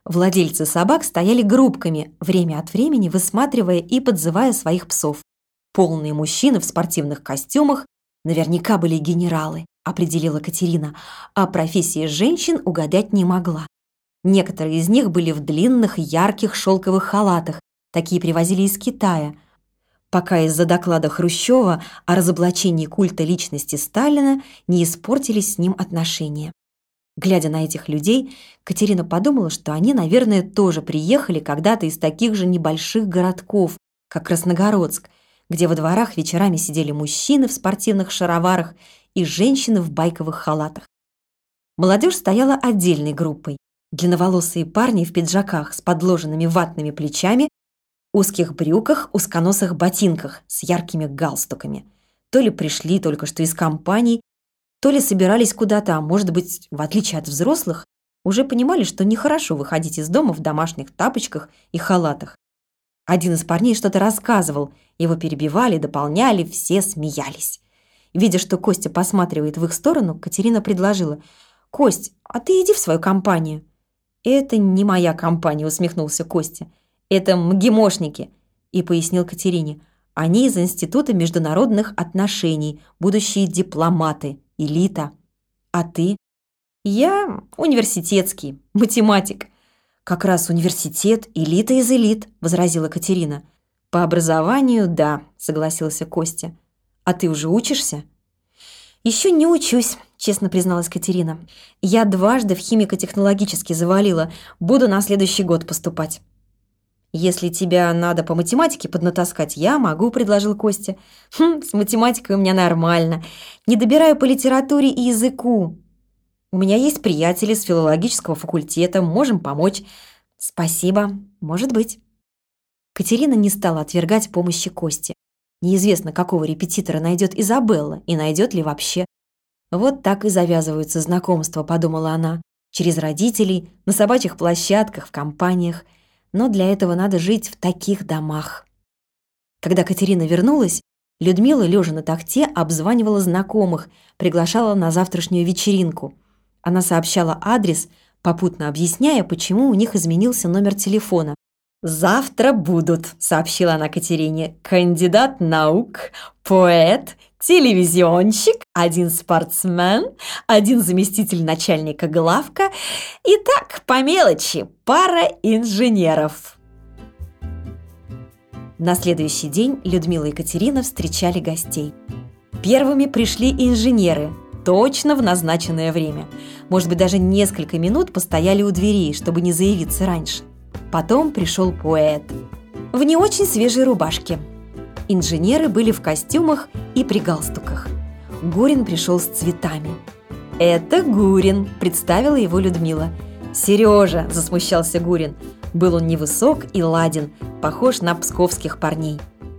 Владельцы собак стояли группками, время от времени высматривая и подзывая своих псов. Полные мужчины в спортивных костюмах наверняка были генералы, определила Катерина, а профессии женщин угадать не могла. Некоторые из них были в длинных ярких шелковых халатах, такие привозили из Китая, пока из-за доклада Хрущева о разоблачении культа личности Сталина не испортились с ним отношения. Глядя на этих людей, Катерина подумала, что они, наверное, тоже приехали когда-то из таких же небольших городков, как Красногородск, где во дворах вечерами сидели мужчины в спортивных шароварах и женщины в байковых халатах. Молодежь стояла отдельной группой. Длинноволосые парни в пиджаках с подложенными ватными плечами, узких брюках, узконосых ботинках с яркими галстуками. То ли пришли только что из компаний, то ли собирались куда-то, а может быть, в отличие от взрослых, уже понимали, что нехорошо выходить из дома в домашних тапочках и халатах. Один из парней что-то рассказывал, его перебивали, дополняли, все смеялись. Видя, что Костя посматривает в их сторону, Катерина предложила: «Кость, а ты иди в свою компанию». «Это не моя компания», — усмехнулся Костя. «Это МГИМОшники», — и пояснил Катерине. «Они из Института международных отношений, будущие дипломаты, элита. А ты?» «Я университетский, математик». «Как раз университет, элита из элит», — возразила Катерина. «По образованию, да», — согласился Костя. «А ты уже учишься?» «Еще не учусь», — честно призналась Катерина. «Я дважды в химико-технологический завалила. Буду на следующий год поступать». «Если тебя надо по математике поднатаскать, я могу», — предложил Костя. «Хм, с математикой у меня нормально. Не добираю по литературе и языку. У меня есть приятели с филологического факультета, можем помочь». «Спасибо, может быть». Катерина не стала отвергать помощи Кости. Неизвестно, какого репетитора найдет Изабелла и найдет ли вообще. «Вот так и завязываются знакомства», — подумала она, «через родителей, на собачьих площадках, в компаниях. Но для этого надо жить в таких домах». Когда Катерина вернулась, Людмила, лежа на тахте, обзванивала знакомых, приглашала на завтрашнюю вечеринку. Она сообщала адрес, попутно объясняя, почему у них изменился номер телефона. «Завтра будут», — сообщила она Катерине, «кандидат наук, поэт, телевизионщик, один спортсмен, один заместитель начальника главка и так, по мелочи, пара инженеров». На следующий день Людмила и Катерина встречали гостей. Первыми пришли инженеры, точно в назначенное время. Может быть, даже несколько минут постояли у дверей, чтобы не заявиться раньше. Потом пришел поэт в не очень свежей рубашке. Инженеры были в костюмах и при галстуках. Гурин пришел с цветами. «Это Гурин», — представила его Людмила. «Сережа», — засмущался Гурин. Был он невысок и ладен, похож на псковских парней.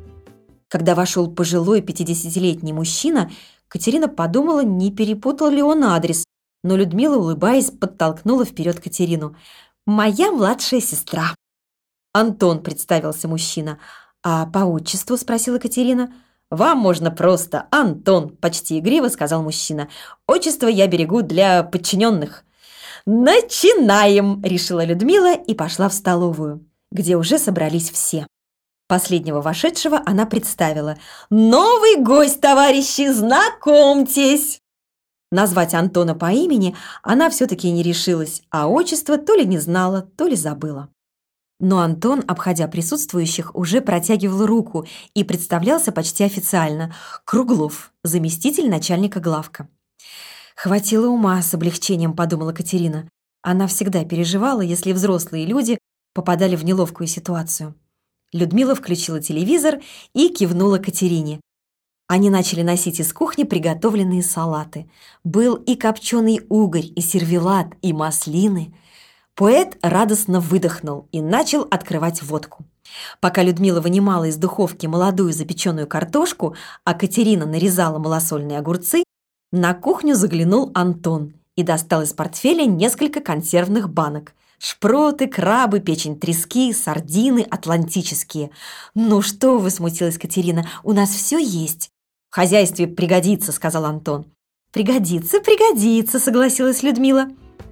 Когда вошел пожилой пятидесятилетний мужчина, Катерина подумала, не перепутал ли он адрес, но Людмила, улыбаясь, подтолкнула вперед Катерину. «Моя младшая сестра». «Антон», — представился мужчина. «А по отчеству?» — спросила Катерина. «Вам можно просто Антон», — почти игриво сказал мужчина. «Отчество я берегу для подчиненных». «Начинаем!» — решила Людмила и пошла в столовую, где уже собрались все. Последнего вошедшего она представила. «Новый гость, товарищи, знакомьтесь!» Назвать Антона по имени она все-таки не решилась, а отчество то ли не знала, то ли забыла. Но Антон, обходя присутствующих, уже протягивал руку и представлялся почти официально. Круглов, заместитель начальника главка. «Хватило ума», — с облегчением подумала Катерина. Она всегда переживала, если взрослые люди попадали в неловкую ситуацию. Людмила включила телевизор и кивнула Катерине. Они начали носить из кухни приготовленные салаты. Был и копченый угорь, и сервелат, и маслины. Поэт радостно выдохнул и начал открывать водку. Пока Людмила вынимала из духовки молодую запеченную картошку, а Катерина нарезала малосольные огурцы, на кухню заглянул Антон и достал из портфеля несколько консервных банок. Шпроты, крабы, печень трески, сардины атлантические. «Ну что вы», — смутилась Катерина, — «у нас все есть». «В хозяйстве пригодится», — сказал Антон. «Пригодится, пригодится», — согласилась Людмила.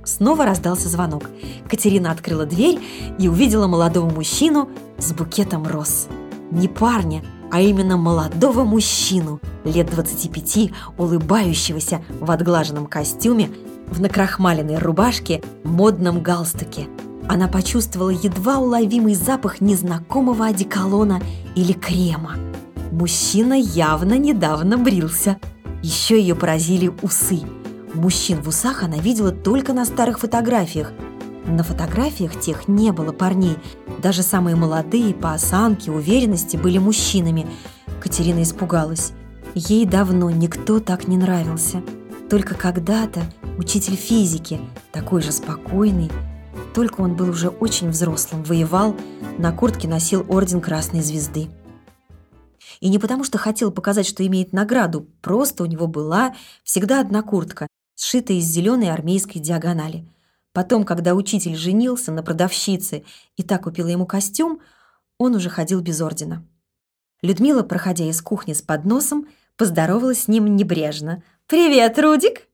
Снова раздался звонок. Катерина открыла дверь и увидела молодого мужчину с букетом роз. Не парня, а именно молодого мужчину, лет двадцати пяти, улыбающегося в отглаженном костюме, в накрахмаленной рубашке, модном галстуке. Она почувствовала едва уловимый запах незнакомого одеколона или крема. Мужчина явно недавно брился. Еще ее поразили усы. Мужчин в усах она видела только на старых фотографиях. На фотографиях тех не было парней. Даже самые молодые по осанке, уверенности были мужчинами. Катерина испугалась. Ей давно никто так не нравился. Только когда-то учитель физики, такой же спокойный, только он был уже очень взрослым, воевал, на куртке носил орден Красной Звезды. И не потому, что хотел показать, что имеет награду, просто у него была всегда одна куртка, сшитая из зеленой армейской диагонали. Потом, когда учитель женился на продавщице и та купила ему костюм, он уже ходил без ордена. Людмила, проходя из кухни с подносом, поздоровалась с ним небрежно. «Привет, Рудик!»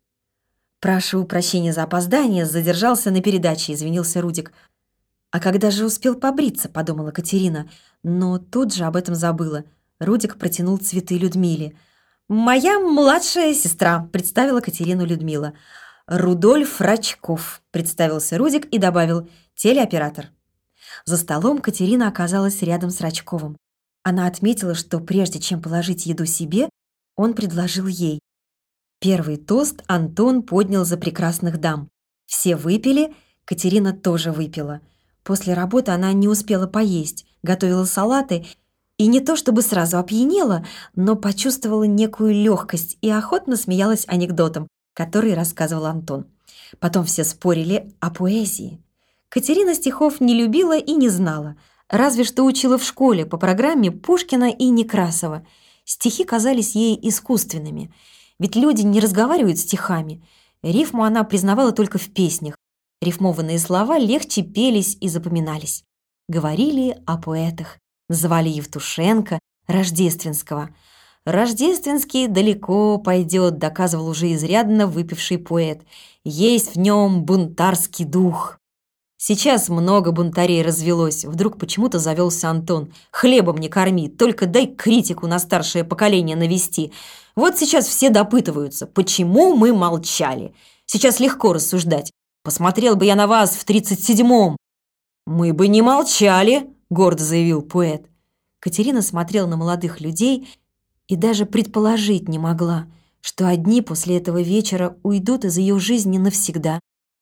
«Прошу прощения за опоздание, задержался на передаче», — извинился Рудик. «А когда же успел побриться?» — подумала Катерина, но тут же об этом забыла. Рудик протянул цветы Людмиле. «Моя младшая сестра», — представила Катерину Людмила. «Рудольф Рачков», — представился Рудик и добавил «телеоператор». За столом Катерина оказалась рядом с Рачковым. Она отметила, что прежде чем положить еду себе, он предложил ей. Первый тост Антон поднял за прекрасных дам. Все выпили, Катерина тоже выпила. После работы она не успела поесть, готовила салаты и не то чтобы сразу опьянела, но почувствовала некую легкость и охотно смеялась анекдотом, который рассказывал Антон. Потом все спорили о поэзии. Катерина стихов не любила и не знала, разве что учила в школе по программе Пушкина и Некрасова. Стихи казались ей искусственными, ведь люди не разговаривают стихами. Рифму она признавала только в песнях. Рифмованные слова легче пелись и запоминались. Говорили о поэтах, называли Евтушенко, Рождественского. «Рождественский далеко пойдет», доказывал уже изрядно выпивший поэт. «Есть в нем бунтарский дух». Сейчас много бунтарей развелось. Вдруг почему-то завелся Антон. «Хлебом не корми, только дай критику на старшее поколение навести. Вот сейчас все допытываются, почему мы молчали. Сейчас легко рассуждать. Посмотрел бы я на вас в тридцать седьмом». «Мы бы не молчали», — гордо заявил поэт. Катерина смотрела на молодых людей и даже предположить не могла, что одни после этого вечера уйдут из ее жизни навсегда,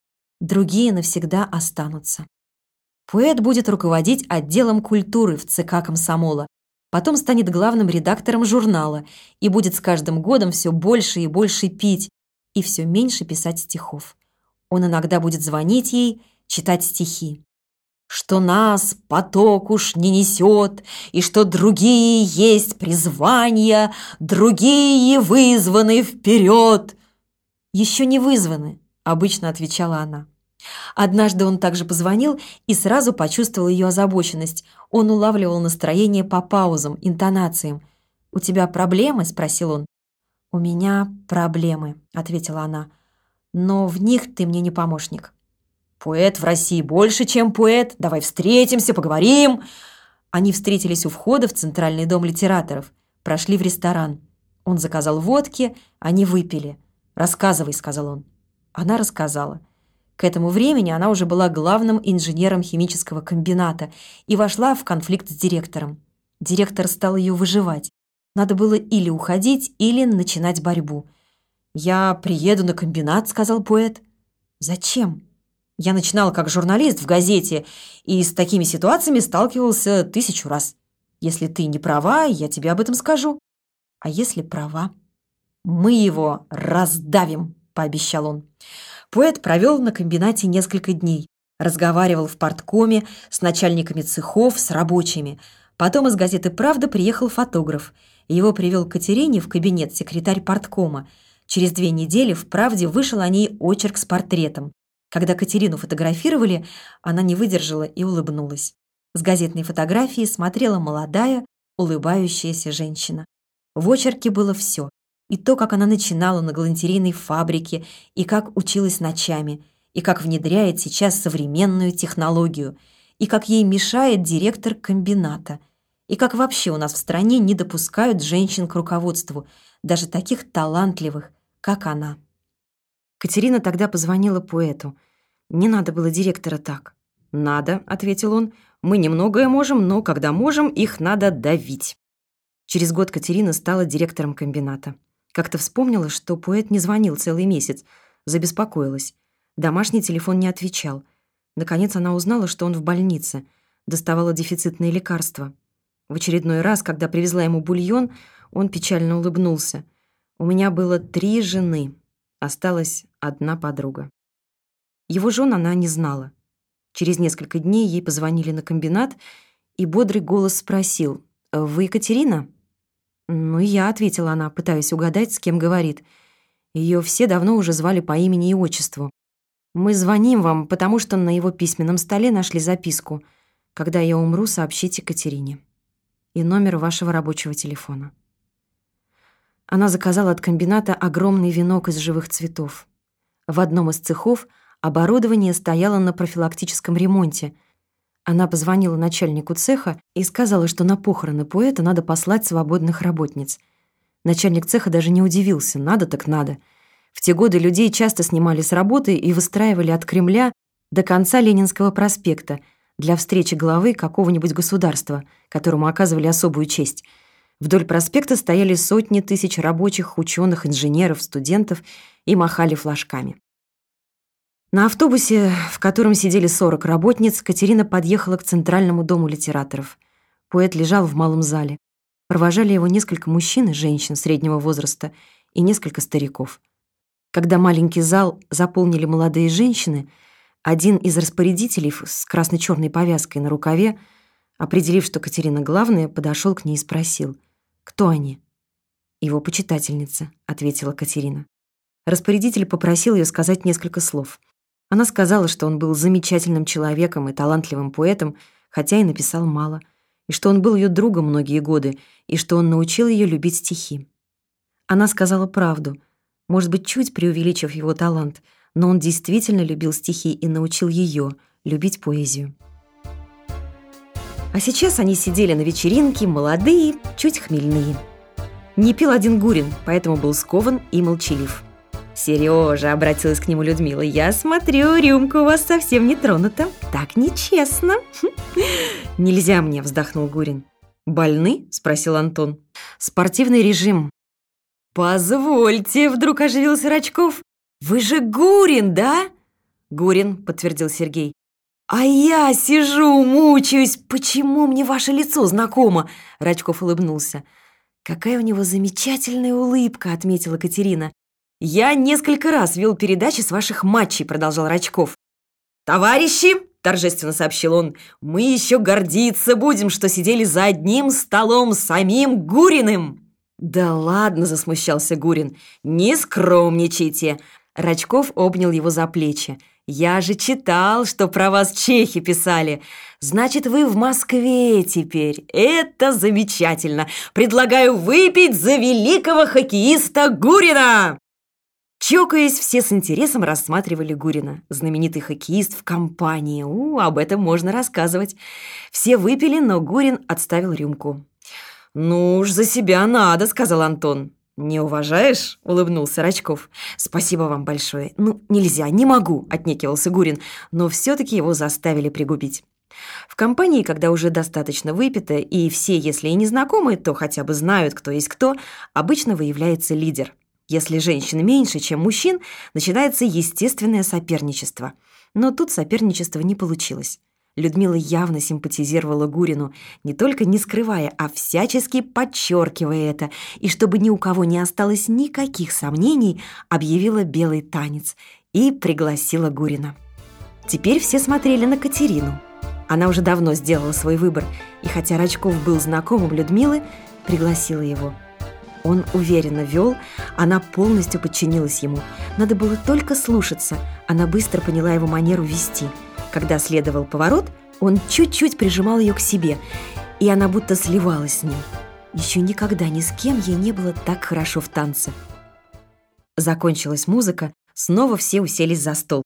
другие навсегда останутся. Поэт будет руководить отделом культуры в ЦК комсомола, потом станет главным редактором журнала и будет с каждым годом все больше и больше пить и все меньше писать стихов. Он иногда будет звонить ей, читать стихи. «Что нас поток уж не несет, и что другие есть призвания, другие вызваны вперед». «Еще не вызваны», — обычно отвечала она. Однажды он также позвонил и сразу почувствовал ее озабоченность. Он улавливал настроение по паузам, интонациям. «У тебя проблемы?» — спросил он. «У меня проблемы», — ответила она. «Но в них ты мне не помощник». «Поэт в России больше, чем поэт. Давай встретимся, поговорим». Они встретились у входа в Центральный дом литераторов. Прошли в ресторан. Он заказал водки, они выпили. «Рассказывай», — сказал он. Она рассказала. К этому времени она уже была главным инженером химического комбината и вошла в конфликт с директором. Директор стал ее выживать. Надо было или уходить, или начинать борьбу. «Я приеду на комбинат», — сказал поэт. «Зачем?» «Я начинал как журналист в газете и с такими ситуациями сталкивался тысячу раз. Если ты не права, я тебе об этом скажу». «А если права?» «Мы его раздавим», — пообещал он. Поэт провел на комбинате несколько дней. Разговаривал в парткоме с начальниками цехов, с рабочими. Потом из газеты «Правда» приехал фотограф. Его привел к Катерине в кабинет секретарь парткома. Через две недели в «Правде» вышел о ней очерк с портретом. Когда Катерину фотографировали, она не выдержала и улыбнулась. С газетной фотографии смотрела молодая, улыбающаяся женщина. В очерке было все. И то, как она начинала на галантерейной фабрике, и как училась ночами, и как внедряет сейчас современную технологию, и как ей мешает директор комбината, и как вообще у нас в стране не допускают женщин к руководству, даже таких талантливых, как она. Катерина тогда позвонила поэту. Не надо было директора так. «Надо», — ответил он, — «мы немногое можем, но когда можем, их надо давить». Через год Катерина стала директором комбината. Как-то вспомнила, что поэт не звонил целый месяц, забеспокоилась. Домашний телефон не отвечал. Наконец она узнала, что он в больнице, доставала дефицитные лекарства. В очередной раз, когда привезла ему бульон, он печально улыбнулся. «У меня было три жены, осталась одна подруга». Его жен она не знала. Через несколько дней ей позвонили на комбинат, и бодрый голос спросил: «Вы Екатерина?» «Ну, я», — ответила она, пытаясь угадать, с кем говорит. Ее все давно уже звали по имени и отчеству. «Мы звоним вам, потому что на его письменном столе нашли записку. Когда я умру, сообщите Катерине. И номер вашего рабочего телефона». Она заказала от комбината огромный венок из живых цветов. В одном из цехов оборудование стояло на профилактическом ремонте. Она позвонила начальнику цеха и сказала, что на похороны поэта надо послать свободных работниц. Начальник цеха даже не удивился. Надо так надо. В те годы людей часто снимали с работы и выстраивали от Кремля до конца Ленинского проспекта для встречи главы какого-нибудь государства, которому оказывали особую честь. Вдоль проспекта стояли сотни тысяч рабочих, ученых, инженеров, студентов и махали флажками. На автобусе, в котором сидели сорок работниц, Катерина подъехала к Центральному дому литераторов. Поэт лежал в малом зале. Провожали его несколько мужчин и женщин среднего возраста и несколько стариков. Когда маленький зал заполнили молодые женщины, один из распорядителей с красно-черной повязкой на рукаве, определив, что Катерина главная, подошел к ней и спросил: «Кто они?» «Его почитательница», — ответила Катерина. Распорядитель попросил ее сказать несколько слов. Она сказала, что он был замечательным человеком и талантливым поэтом, хотя и написал мало, и что он был ее другом многие годы, и что он научил ее любить стихи. Она сказала правду, может быть, чуть преувеличив его талант, но он действительно любил стихи и научил ее любить поэзию. А сейчас они сидели на вечеринке, молодые, чуть хмельные. Не пил один Гурин, поэтому был скован и молчалив. «Сережа», — обратилась к нему Людмила, — «я смотрю, рюмка у вас совсем не тронута. Так нечестно». «Нельзя мне», — вздохнул Гурин. «Больны?» — спросил Антон. «Спортивный режим». «Позвольте», — вдруг оживился Рачков. «Вы же Гурин, да?» «Гурин», — подтвердил Сергей. «А я сижу, мучаюсь. Почему мне ваше лицо знакомо?» Рачков улыбнулся. «Какая у него замечательная улыбка», — отметила Катерина. «Я несколько раз вел передачи с ваших матчей», — продолжал Рачков. «Товарищи», — торжественно сообщил он, — «мы еще гордиться будем, что сидели за одним столом с самим Гуриным». «Да ладно», — засмущался Гурин, — «не скромничайте». Рачков обнял его за плечи. «Я же читал, что про вас чехи писали. Значит, вы в Москве теперь. Это замечательно. Предлагаю выпить за великого хоккеиста Гурина!» Чокаясь, все с интересом рассматривали Гурина. Знаменитый хоккеист в компании. У, об этом можно рассказывать. Все выпили, но Гурин отставил рюмку. «Ну уж за себя надо», — сказал Антон. «Не уважаешь?» — улыбнулся Рачков. «Спасибо вам большое. Ну, нельзя, не могу», — отнекивался Гурин, но все-таки его заставили пригубить. В компании, когда уже достаточно выпито, и все, если и не знакомы, то хотя бы знают, кто есть кто, обычно выявляется лидер. Если женщин меньше, чем мужчин, начинается естественное соперничество. Но тут соперничество не получилось. Людмила явно симпатизировала Гурину, не только не скрывая, а всячески подчеркивая это, и чтобы ни у кого не осталось никаких сомнений, объявила белый танец и пригласила Гурина. Теперь все смотрели на Катерину. Она уже давно сделала свой выбор, и хотя Рачков был знакомым Людмилы, пригласила его. Он уверенно вел, она полностью подчинилась ему. Надо было только слушаться, она быстро поняла его манеру вести. Когда следовал поворот, он чуть-чуть прижимал ее к себе, и она будто сливалась с ним. Еще никогда ни с кем ей не было так хорошо в танце. Закончилась музыка, снова все уселись за стол.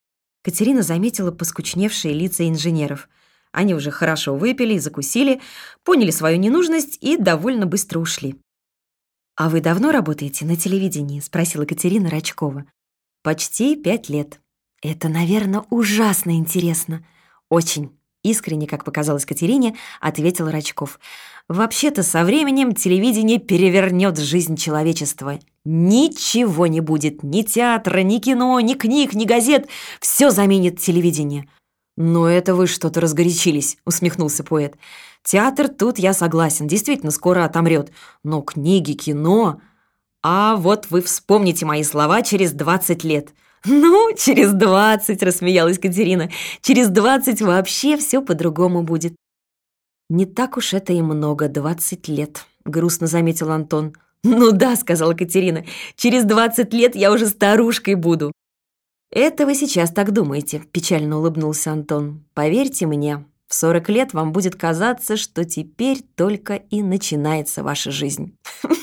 Катерина заметила поскучневшие лица инженеров. Они уже хорошо выпили и закусили, поняли свою ненужность и довольно быстро ушли. «А вы давно работаете на телевидении?» — спросила Катерина Рачкова. «Почти пять лет». «Это, наверное, ужасно интересно». «Очень». Искренне, как показалось Катерине, ответил Рачков. «Вообще-то со временем телевидение перевернет жизнь человечества. Ничего не будет, ни театра, ни кино, ни книг, ни газет. Все заменит телевидение». «Но это вы что-то разгорячились», — усмехнулся поэт. «Театр тут я согласен, действительно скоро отомрет. Но книги, кино... А вот вы вспомните мои слова через двадцать лет». «Ну, через двадцать», — рассмеялась Катерина. «Через двадцать вообще все по-другому будет». «Не так уж это и много, двадцать лет», — грустно заметил Антон. «Ну да», — сказала Катерина, — «через двадцать лет я уже старушкой буду». «Это вы сейчас так думаете», — печально улыбнулся Антон. «Поверьте мне, в сорок лет вам будет казаться, что теперь только и начинается ваша жизнь».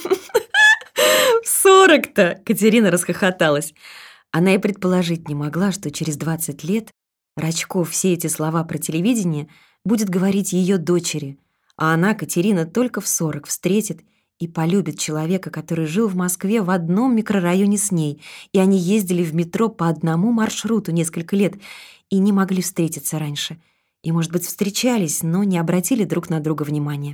«В сорок-то!» — Катерина расхохоталась. Она и предположить не могла, что через двадцать лет Рачков все эти слова про телевидение будет говорить ее дочери, а она, Катерина, только в сорок встретит и полюбит человека, который жил в Москве в одном микрорайоне с ней, и они ездили в метро по одному маршруту несколько лет и не могли встретиться раньше. И, может быть, встречались, но не обратили друг на друга внимания.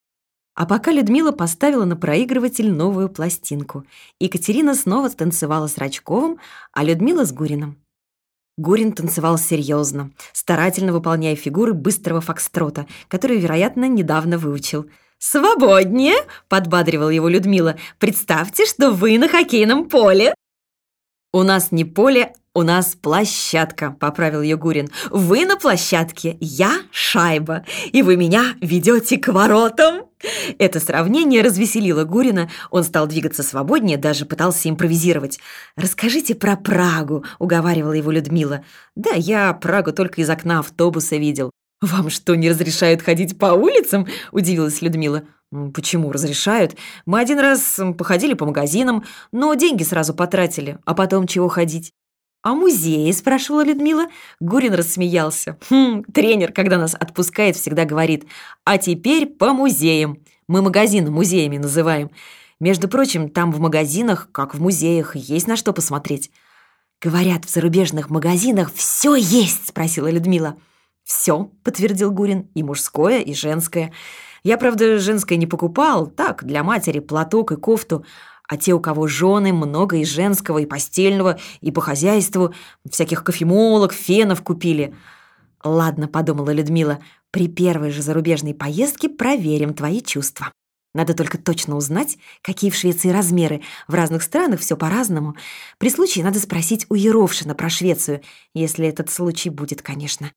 А пока Людмила поставила на проигрыватель новую пластинку. Екатерина снова танцевала с Рачковым, а Людмила с Гуриным. Гурин танцевал серьезно, старательно выполняя фигуры быстрого фокстрота, который, вероятно, недавно выучил. «Свободнее!» — подбадривала его Людмила. «Представьте, что вы на хоккейном поле!» «У нас не поле, у нас площадка», — поправил ее Гурин. «Вы на площадке, я шайба, и вы меня ведете к воротам». Это сравнение развеселило Гурина, он стал двигаться свободнее, даже пытался импровизировать. «Расскажите про Прагу», — уговаривала его Людмила. «Да, я Прагу только из окна автобуса видел». «Вам что, не разрешают ходить по улицам?» — удивилась Людмила. «Почему разрешают? Мы один раз походили по магазинам, но деньги сразу потратили, а потом чего ходить?» «А музеи?» – спрашивала Людмила. Гурин рассмеялся. «Хм, тренер, когда нас отпускает, всегда говорит: а теперь по музеям. Мы магазины музеями называем. Между прочим, там в магазинах, как в музеях, есть на что посмотреть». «Говорят, в зарубежных магазинах все есть?» – спросила Людмила. «Все», – подтвердил Гурин, – «и мужское, и женское. Я, правда, женское не покупал, так, для матери платок и кофту. А те, у кого жены, много и женского, и постельного, и по хозяйству, всяких кофемолок, фенов купили». «Ладно», — подумала Людмила, — «при первой же зарубежной поездке проверим твои чувства. Надо только точно узнать, какие в Швеции размеры. В разных странах все по-разному. При случае надо спросить у Еровшина про Швецию, если этот случай будет, конечно».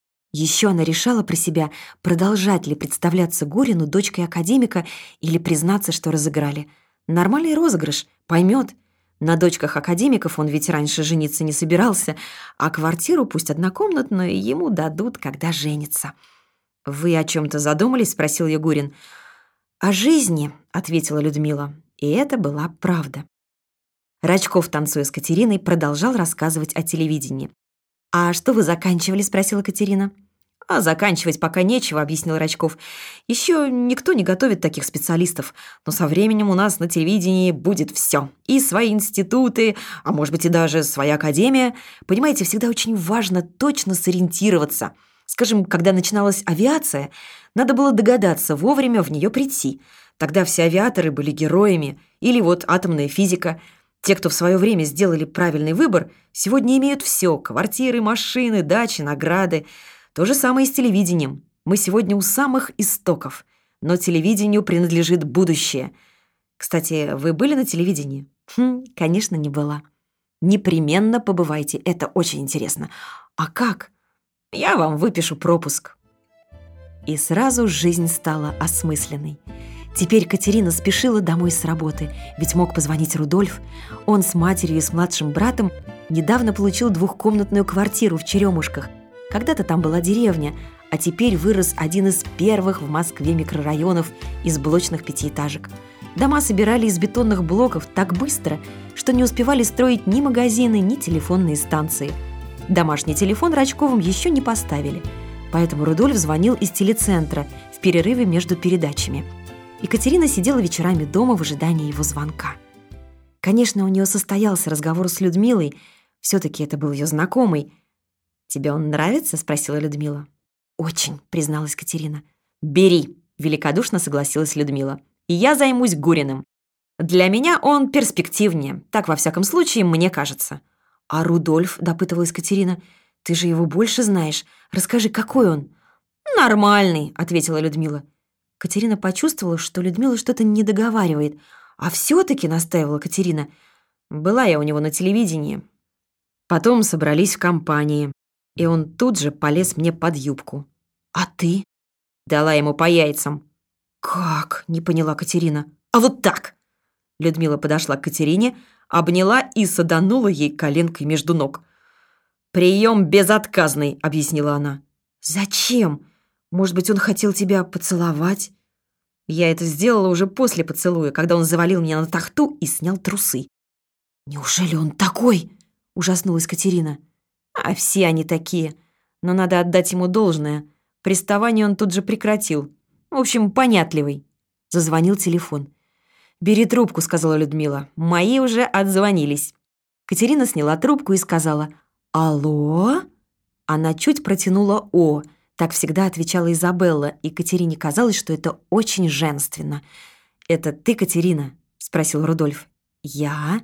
Еще она решала про себя, продолжать ли представляться Гурину дочкой академика или признаться, что разыграли. Нормальный розыгрыш, поймет. На дочках академиков он ведь раньше жениться не собирался, а квартиру, пусть однокомнатную, ему дадут, когда женится. «Вы о чем-то задумались?» — спросил ее Гурин. «О жизни», — ответила Людмила, и это была правда. Рачков, танцуя с Катериной, продолжал рассказывать о телевидении. «А что вы заканчивали?» — спросила Катерина. «А заканчивать пока нечего», — объяснил Рачков. «Еще никто не готовит таких специалистов, но со временем у нас на телевидении будет все. И свои институты, а может быть и даже своя академия. Понимаете, всегда очень важно точно сориентироваться. Скажем, когда начиналась авиация, надо было догадаться вовремя в нее прийти. Тогда все авиаторы были героями. Или вот атомная физика. Те, кто в свое время сделали правильный выбор, сегодня имеют все – квартиры, машины, дачи, награды. То же самое и с телевидением. Мы сегодня у самых истоков, но телевидению принадлежит будущее. Кстати, вы были на телевидении? Хм, конечно, не была. Непременно побывайте, это очень интересно. А как? Я вам выпишу пропуск. И сразу жизнь стала осмысленной. Теперь Катерина спешила домой с работы, ведь мог позвонить Рудольф. Он с матерью и с младшим братом недавно получил двухкомнатную квартиру в Черемушках. Когда-то там была деревня, а теперь вырос один из первых в Москве микрорайонов из блочных пятиэтажек. Дома собирали из бетонных блоков так быстро, что не успевали строить ни магазины, ни телефонные станции. Домашний телефон Рачковым еще не поставили, поэтому Рудольф звонил из телецентра в перерыве между передачами. Екатерина сидела вечерами дома в ожидании его звонка. Конечно, у нее состоялся разговор с Людмилой, все-таки это был ее знакомый. «Тебе он нравится?» — спросила Людмила. «Очень», — призналась Катерина. «Бери», — великодушно согласилась Людмила. «И я займусь Гуриным. Для меня он перспективнее, так, во всяком случае, мне кажется». «А Рудольф?» — допытывалась Катерина. «Ты же его больше знаешь. Расскажи, какой он?» «Нормальный», — ответила Людмила. Катерина почувствовала, что Людмила что-то не договаривает. «А все-таки», — настаивала Катерина, — «была я у него на телевидении». Потом собрались в компании, и он тут же полез мне под юбку. «А ты?» «Дала ему по яйцам». «Как?» — не поняла Катерина. «А вот так!» Людмила подошла к Катерине, обняла и саданула ей коленкой между ног. «Прием безотказный», — объяснила она. «Зачем? Может быть, он хотел тебя поцеловать?» Я это сделала уже после поцелуя, когда он завалил меня на тахту и снял трусы. «Неужели он такой?» — ужаснулась Катерина. «А все они такие. Но надо отдать ему должное. Приставание он тут же прекратил. В общем, понятливый». Зазвонил телефон. «Бери трубку», — сказала Людмила. «Мои уже отзвонились». Катерина сняла трубку и сказала: «Алло?» Она чуть протянула «о». Так всегда отвечала Изабелла, и Катерине казалось, что это очень женственно. «Это ты, Катерина?» — спросил Рудольф. «Я?»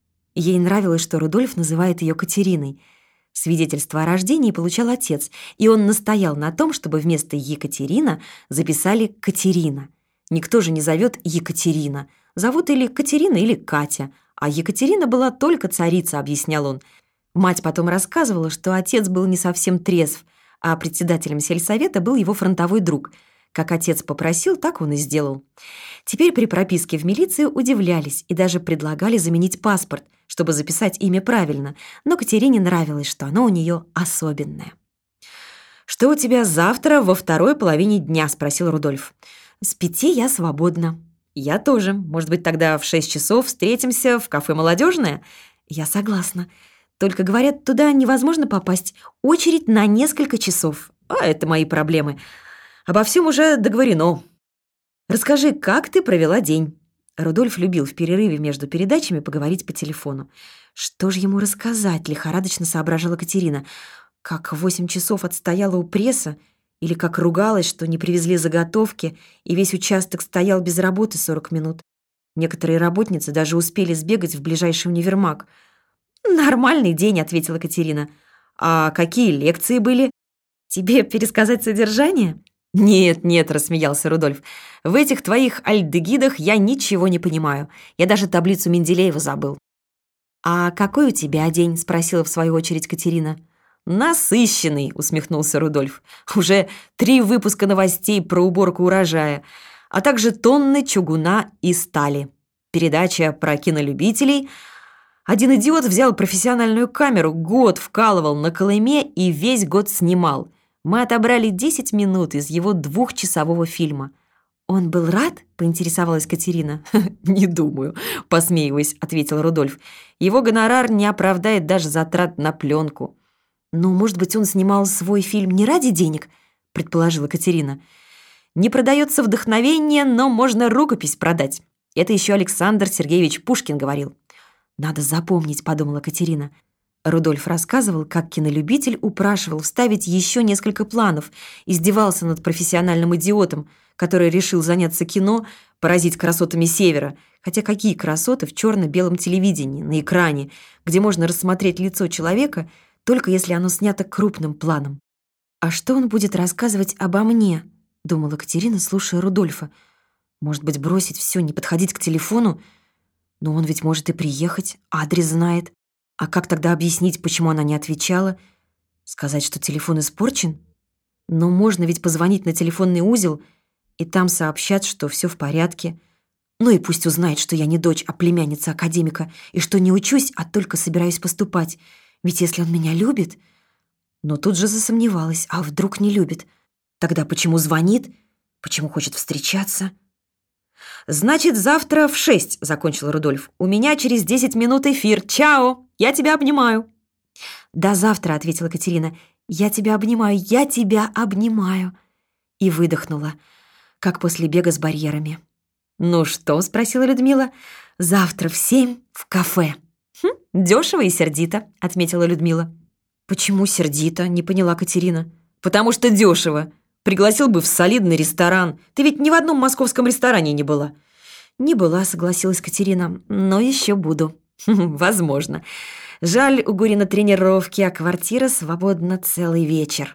Ей нравилось, что Рудольф называет ее Катериной. Свидетельство о рождении получал отец, и он настоял на том, чтобы вместо Екатерина записали Катерина. Никто же не зовет Екатерина. Зовут или Катерина, или Катя. А Екатерина была только царица, объяснял он. Мать потом рассказывала, что отец был не совсем трезв, а председателем сельсовета был его фронтовой друг. Как отец попросил, так он и сделал. Теперь при прописке в милиции удивлялись и даже предлагали заменить паспорт, чтобы записать имя правильно, но Катерине нравилось, что оно у нее особенное. «Что у тебя завтра во второй половине дня?» — спросил Рудольф. «С пяти я свободна». «Я тоже. Может быть, тогда в шесть часов встретимся в кафе «Молодежное»?» «Я согласна. Только, говорят, туда невозможно попасть. Очередь на несколько часов. А это мои проблемы. Обо всем уже договорено. Расскажи, как ты провела день?» Рудольф любил в перерыве между передачами поговорить по телефону. «Что же ему рассказать?» — лихорадочно соображала Катерина. Как восемь часов отстояла у пресса, или как ругалась, что не привезли заготовки, и весь участок стоял без работы сорок минут. Некоторые работницы даже успели сбегать в ближайший универмаг. «Нормальный день», — ответила Катерина. «А какие лекции были? Тебе пересказать содержание?» «Нет, нет», — рассмеялся Рудольф. «В этих твоих альдегидах я ничего не понимаю. Я даже таблицу Менделеева забыл». «А какой у тебя день?» — спросила в свою очередь Катерина. «Насыщенный», — усмехнулся Рудольф. «Уже три выпуска новостей про уборку урожая, а также тонны чугуна и стали. Передача про кинолюбителей. Один идиот взял профессиональную камеру, год вкалывал на Колыме и весь год снимал. Мы отобрали десять минут из его двухчасового фильма». «Он был рад?» — поинтересовалась Катерина. «Не думаю», — посмеиваясь, ответил Рудольф. «Его гонорар не оправдает даже затрат на пленку». «Ну, может быть, он снимал свой фильм не ради денег?» — предположила Катерина. «Не продается вдохновение, но можно рукопись продать. Это еще Александр Сергеевич Пушкин говорил». «Надо запомнить», — подумала Катерина. Рудольф рассказывал, как кинолюбитель упрашивал вставить еще несколько планов, издевался над профессиональным идиотом, который решил заняться кино, поразить красотами Севера. Хотя какие красоты в черно-белом телевидении, на экране, где можно рассмотреть лицо человека, только если оно снято крупным планом. «А что он будет рассказывать обо мне?» — думала Катерина, слушая Рудольфа. «Может быть, бросить все, не подходить к телефону? Но он ведь может и приехать, адрес знает. А как тогда объяснить, почему она не отвечала? Сказать, что телефон испорчен? Но можно ведь позвонить на телефонный узел, и там сообщат, что все в порядке. Ну и пусть узнает, что я не дочь, а племянница академика, и что не учусь, а только собираюсь поступать. Ведь если он меня любит...» Но тут же засомневалась, а вдруг не любит? Тогда почему звонит? Почему хочет встречаться? «Значит, завтра в шесть», — закончил Рудольф. «У меня через десять минут эфир. Чао! Я тебя обнимаю». «До завтра», — ответила Катерина. «Я тебя обнимаю, я тебя обнимаю». И выдохнула, как после бега с барьерами. «Ну что?» — спросила Людмила. «Завтра в семь в кафе». «Хм, дешево и сердито», — отметила Людмила. «Почему сердито?» — не поняла Катерина. «Потому что дешево. Пригласил бы в солидный ресторан. Ты ведь ни в одном московском ресторане не была». «Не была», — согласилась Катерина. «Но еще буду». «Возможно. Жаль, у Гури на тренировке, а квартира свободна целый вечер».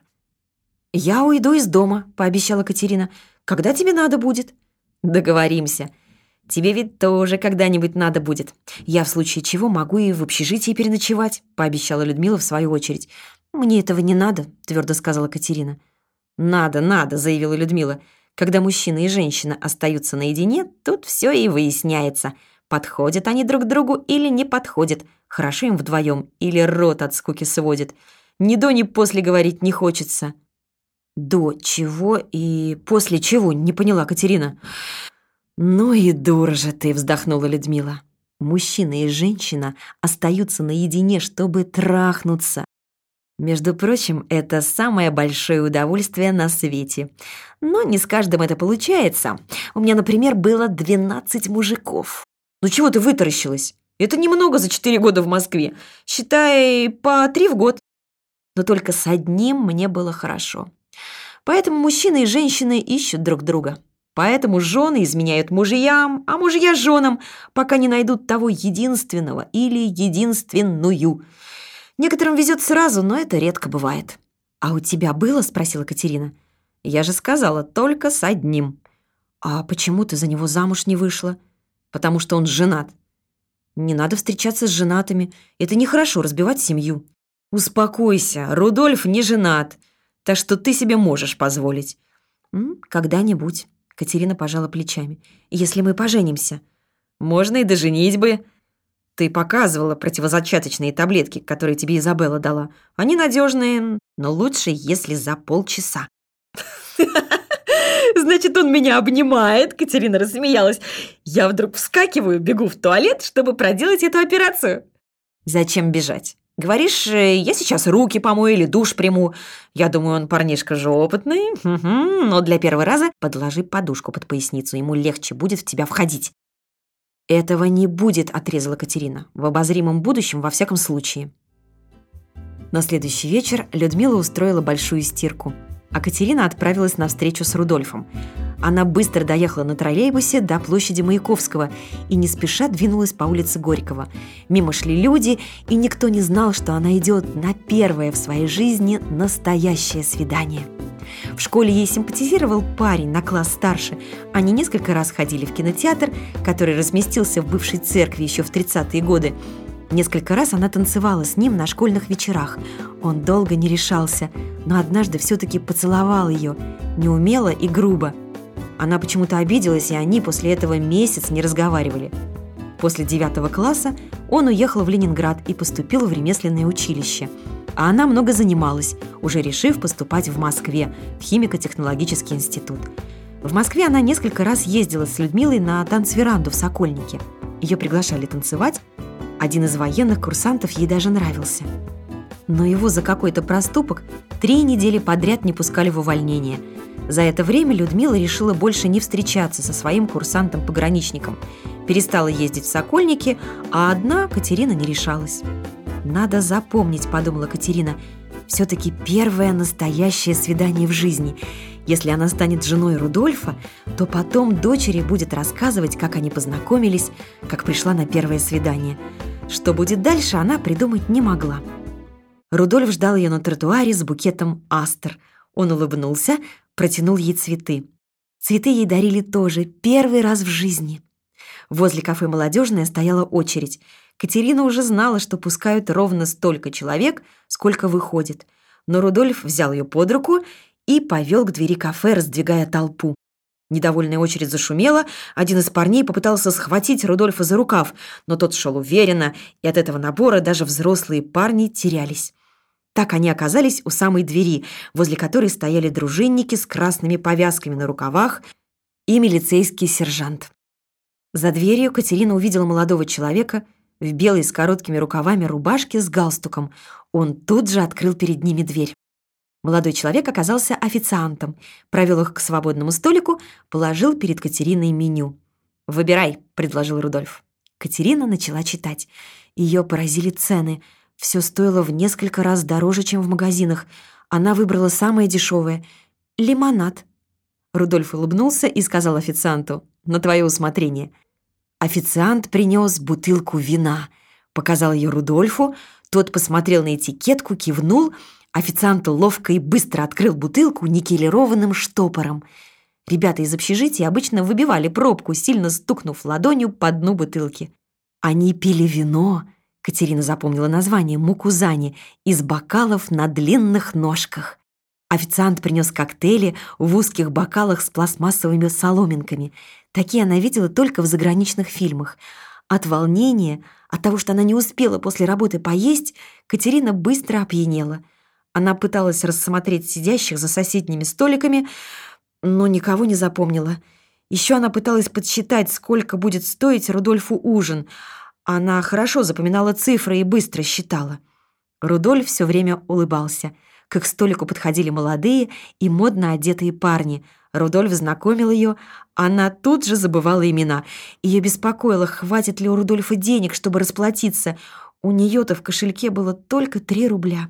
«Я уйду из дома», — пообещала Катерина. «Когда тебе надо будет?» «Договоримся. Тебе ведь тоже когда-нибудь надо будет. Я в случае чего могу и в общежитии переночевать», — пообещала Людмила в свою очередь. «Мне этого не надо», — твердо сказала Катерина. «Надо, надо», — заявила Людмила. «Когда мужчина и женщина остаются наедине, тут все и выясняется. Подходят они друг к другу или не подходят. Хорошо им вдвоем или рот от скуки сводит. Ни до, ни после говорить не хочется». «До чего и после чего?» — не поняла Катерина. «Ну и дура же ты», — вздохнула Людмила. «Мужчина и женщина остаются наедине, чтобы трахнуться. Между прочим, это самое большое удовольствие на свете. Но не с каждым это получается. У меня, например, было двенадцать мужиков». «Ну чего ты вытаращилась? Это немного за четыре года в Москве. Считай, по три в год». «Но только с одним мне было хорошо. Поэтому мужчины и женщины ищут друг друга. Поэтому жены изменяют мужьям, а мужья женам, пока не найдут того единственного или единственную. Некоторым везет сразу, но это редко бывает». «А у тебя было?» — спросила Катерина. «Я же сказала, только с одним». «А почему ты за него замуж не вышла?» «Потому что он женат». «Не надо встречаться с женатыми. Это нехорошо разбивать семью». «Успокойся, Рудольф не женат, так что ты себе можешь позволить». «М, «Когда-нибудь», — Катерина пожала плечами. «Если мы поженимся». «Можно и до женитьбы. Ты показывала противозачаточные таблетки, которые тебе Изабелла дала. Они надежные, но лучше, если за полчаса». «Значит, он меня обнимает», — Катерина рассмеялась. «Я вдруг вскакиваю, бегу в туалет, чтобы проделать эту операцию». «Зачем бежать? Говоришь, я сейчас руки помою или душ приму. Я думаю, он парнишка же опытный. Угу. Но для первого раза подложи подушку под поясницу, ему легче будет в тебя входить». «Этого не будет», — отрезала Катерина. «В обозримом будущем, во всяком случае». На следующий вечер Людмила устроила большую стирку, а Катерина отправилась на встречу с Рудольфом. Она быстро доехала на троллейбусе до площади Маяковского и не спеша двинулась по улице Горького. Мимо шли люди, и никто не знал, что она идет на первое в своей жизни настоящее свидание. В школе ей симпатизировал парень на класс старше. Они несколько раз ходили в кинотеатр, который разместился в бывшей церкви еще в тридцатые годы. Несколько раз она танцевала с ним на школьных вечерах. Он долго не решался, но однажды все-таки поцеловал ее, неумело и грубо. Она почему-то обиделась, и они после этого месяц не разговаривали. После девятого класса он уехал в Ленинград и поступил в ремесленное училище. А она много занималась, уже решив поступать в Москве, в химико-технологический институт. В Москве она несколько раз ездила с Людмилой на танцверанду в Сокольнике. Ее приглашали танцевать. Один из военных курсантов ей даже нравился. Но его за какой-то проступок три недели подряд не пускали в увольнение. За это время Людмила решила больше не встречаться со своим курсантом-пограничником. Перестала ездить в Сокольники, а одна Катерина не решалась. «Надо запомнить», — подумала Катерина, «все-таки первое настоящее свидание в жизни. Если она станет женой Рудольфа, то потом дочери будет рассказывать, как они познакомились, как пришла на первое свидание. Что будет дальше, она придумать не могла». Рудольф ждал ее на тротуаре с букетом астр. Он улыбнулся, протянул ей цветы. Цветы ей дарили тоже первый раз в жизни. Возле кафе «Молодежная» стояла очередь. Катерина уже знала, что пускают ровно столько человек, сколько выходит. Но Рудольф взял ее под руку и повел к двери кафе, раздвигая толпу. Недовольная очередь зашумела, один из парней попытался схватить Рудольфа за рукав, но тот шел уверенно, и от этого набора даже взрослые парни терялись. Так они оказались у самой двери, возле которой стояли дружинники с красными повязками на рукавах и милицейский сержант. За дверью Катерина увидела молодого человека в белой с короткими рукавами рубашке с галстуком. Он тут же открыл перед ними дверь. Молодой человек оказался официантом, провел их к свободному столику, положил перед Катериной меню. «Выбирай», — предложил Рудольф. Катерина начала читать. Ее поразили цены. Все стоило в несколько раз дороже, чем в магазинах. Она выбрала самое дешевое — лимонад. Рудольф улыбнулся и сказал официанту: «На твое усмотрение». Официант принес бутылку вина, показал ее Рудольфу, тот посмотрел на этикетку, кивнул. Официант ловко и быстро открыл бутылку никелированным штопором. Ребята из общежития обычно выбивали пробку, сильно стукнув ладонью по дну бутылки. Они пили вино, Катерина запомнила название, мукузани, из бокалов на длинных ножках. Официант принес коктейли в узких бокалах с пластмассовыми соломинками. Такие она видела только в заграничных фильмах. От волнения, от того, что она не успела после работы поесть, Катерина быстро опьянела. Она пыталась рассмотреть сидящих за соседними столиками, но никого не запомнила. Еще она пыталась подсчитать, сколько будет стоить Рудольфу ужин. Она хорошо запоминала цифры и быстро считала. Рудольф все время улыбался. К их столику подходили молодые и модно одетые парни. Рудольф знакомил ее, она тут же забывала имена. Ее беспокоило, хватит ли у Рудольфа денег, чтобы расплатиться. У нее-то в кошельке было только три рубля.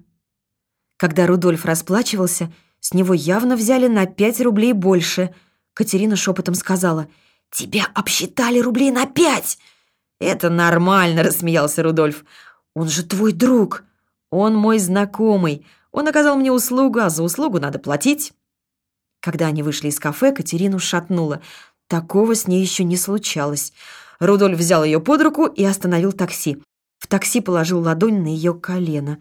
Когда Рудольф расплачивался, с него явно взяли на пять рублей больше. Катерина шепотом сказала: «Тебя обсчитали рублей на пять!» «Это нормально», — рассмеялся Рудольф. «Он же твой друг. Он мой знакомый. Он оказал мне услугу, а за услугу надо платить». Когда они вышли из кафе, Катерину шатнуло. Такого с ней еще не случалось. Рудольф взял ее под руку и остановил такси. В такси положил ладонь на ее колено.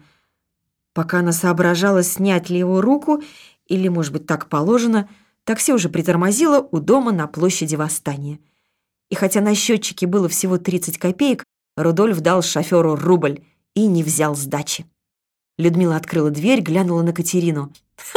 Пока она соображала, снять ли его руку, или, может быть, так положено, такси уже притормозило у дома на площади Восстания. И хотя на счетчике было всего тридцать копеек, Рудольф дал шоферу рубль и не взял сдачи. Людмила открыла дверь, глянула на Катерину.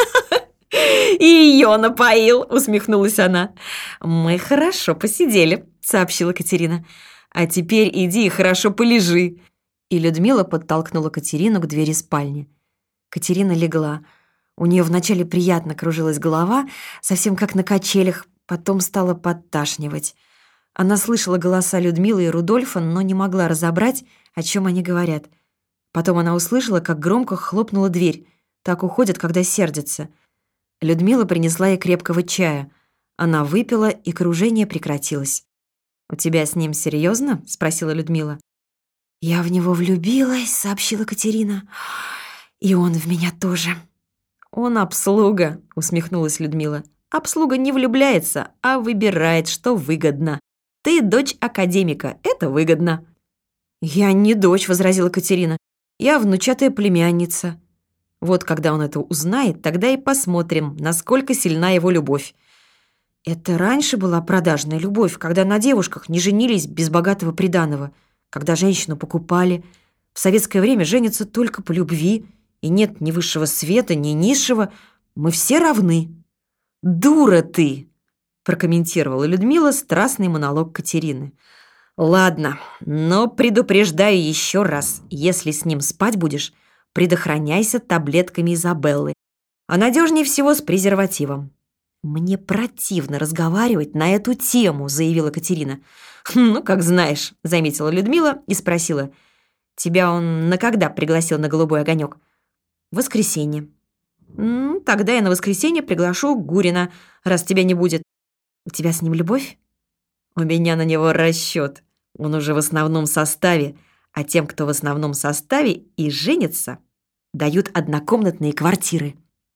«И ее напоил!» — усмехнулась она. «Мы хорошо посидели», — сообщила Катерина. «А теперь иди и хорошо полежи». И Людмила подтолкнула Катерину к двери спальни. Катерина легла. У нее вначале приятно кружилась голова, совсем как на качелях, потом стала подташнивать. Она слышала голоса Людмилы и Рудольфа, но не могла разобрать, о чем они говорят. Потом она услышала, как громко хлопнула дверь. Так уходят, когда сердятся. Людмила принесла ей крепкого чая. Она выпила, и кружение прекратилось. «У тебя с ним серьезно?» — спросила Людмила. «Я в него влюбилась», — сообщила Катерина. «И он в меня тоже». «Он обслуга», — усмехнулась Людмила. «Обслуга не влюбляется, а выбирает, что выгодно. Ты дочь академика, это выгодно». «Я не дочь», — возразила Катерина. «Я внучатая племянница». «Вот когда он это узнает, тогда и посмотрим, насколько сильна его любовь». «Это раньше была продажная любовь, когда на девушках не женились без богатого приданого, когда женщину покупали. В советское время женятся только по любви, и нет ни высшего света, ни низшего. Мы все равны». «Дура ты!» — прокомментировала Людмила страстный монолог Катерины. «Ладно, но предупреждаю еще раз, если с ним спать будешь, предохраняйся таблетками Изабеллы, а надежнее всего с презервативом». «Мне противно разговаривать на эту тему», — заявила Катерина. «Ну, как знаешь», — заметила Людмила и спросила. «Тебя он на когда пригласил на голубой огонек?» «В воскресенье». «Ну, тогда я на воскресенье приглашу Гурина, раз тебя не будет». «У тебя с ним любовь?» «У меня на него расчет. Он уже в основном составе, а тем, кто в основном составе и женится, дают однокомнатные квартиры».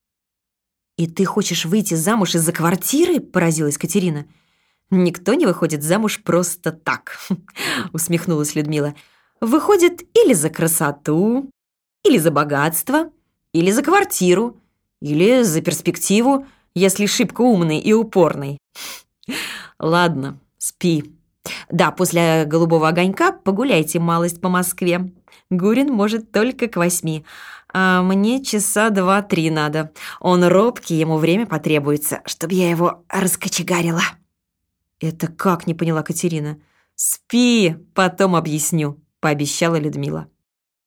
«И ты хочешь выйти замуж из-за квартиры?» – поразилась Катерина. «Никто не выходит замуж просто так», – усмехнулась Людмила. «Выходит или за красоту, или за богатство, или за квартиру, или за перспективу, если шибко умный и упорный. Ладно, спи. Да, после голубого огонька погуляйте малость по Москве. Гурин может только к восьми, а мне часа два-три надо. Он робкий, ему время потребуется, чтобы я его раскочегарила». «Это как?» — не поняла Катерина. «Спи, потом объясню». пообещала Людмила.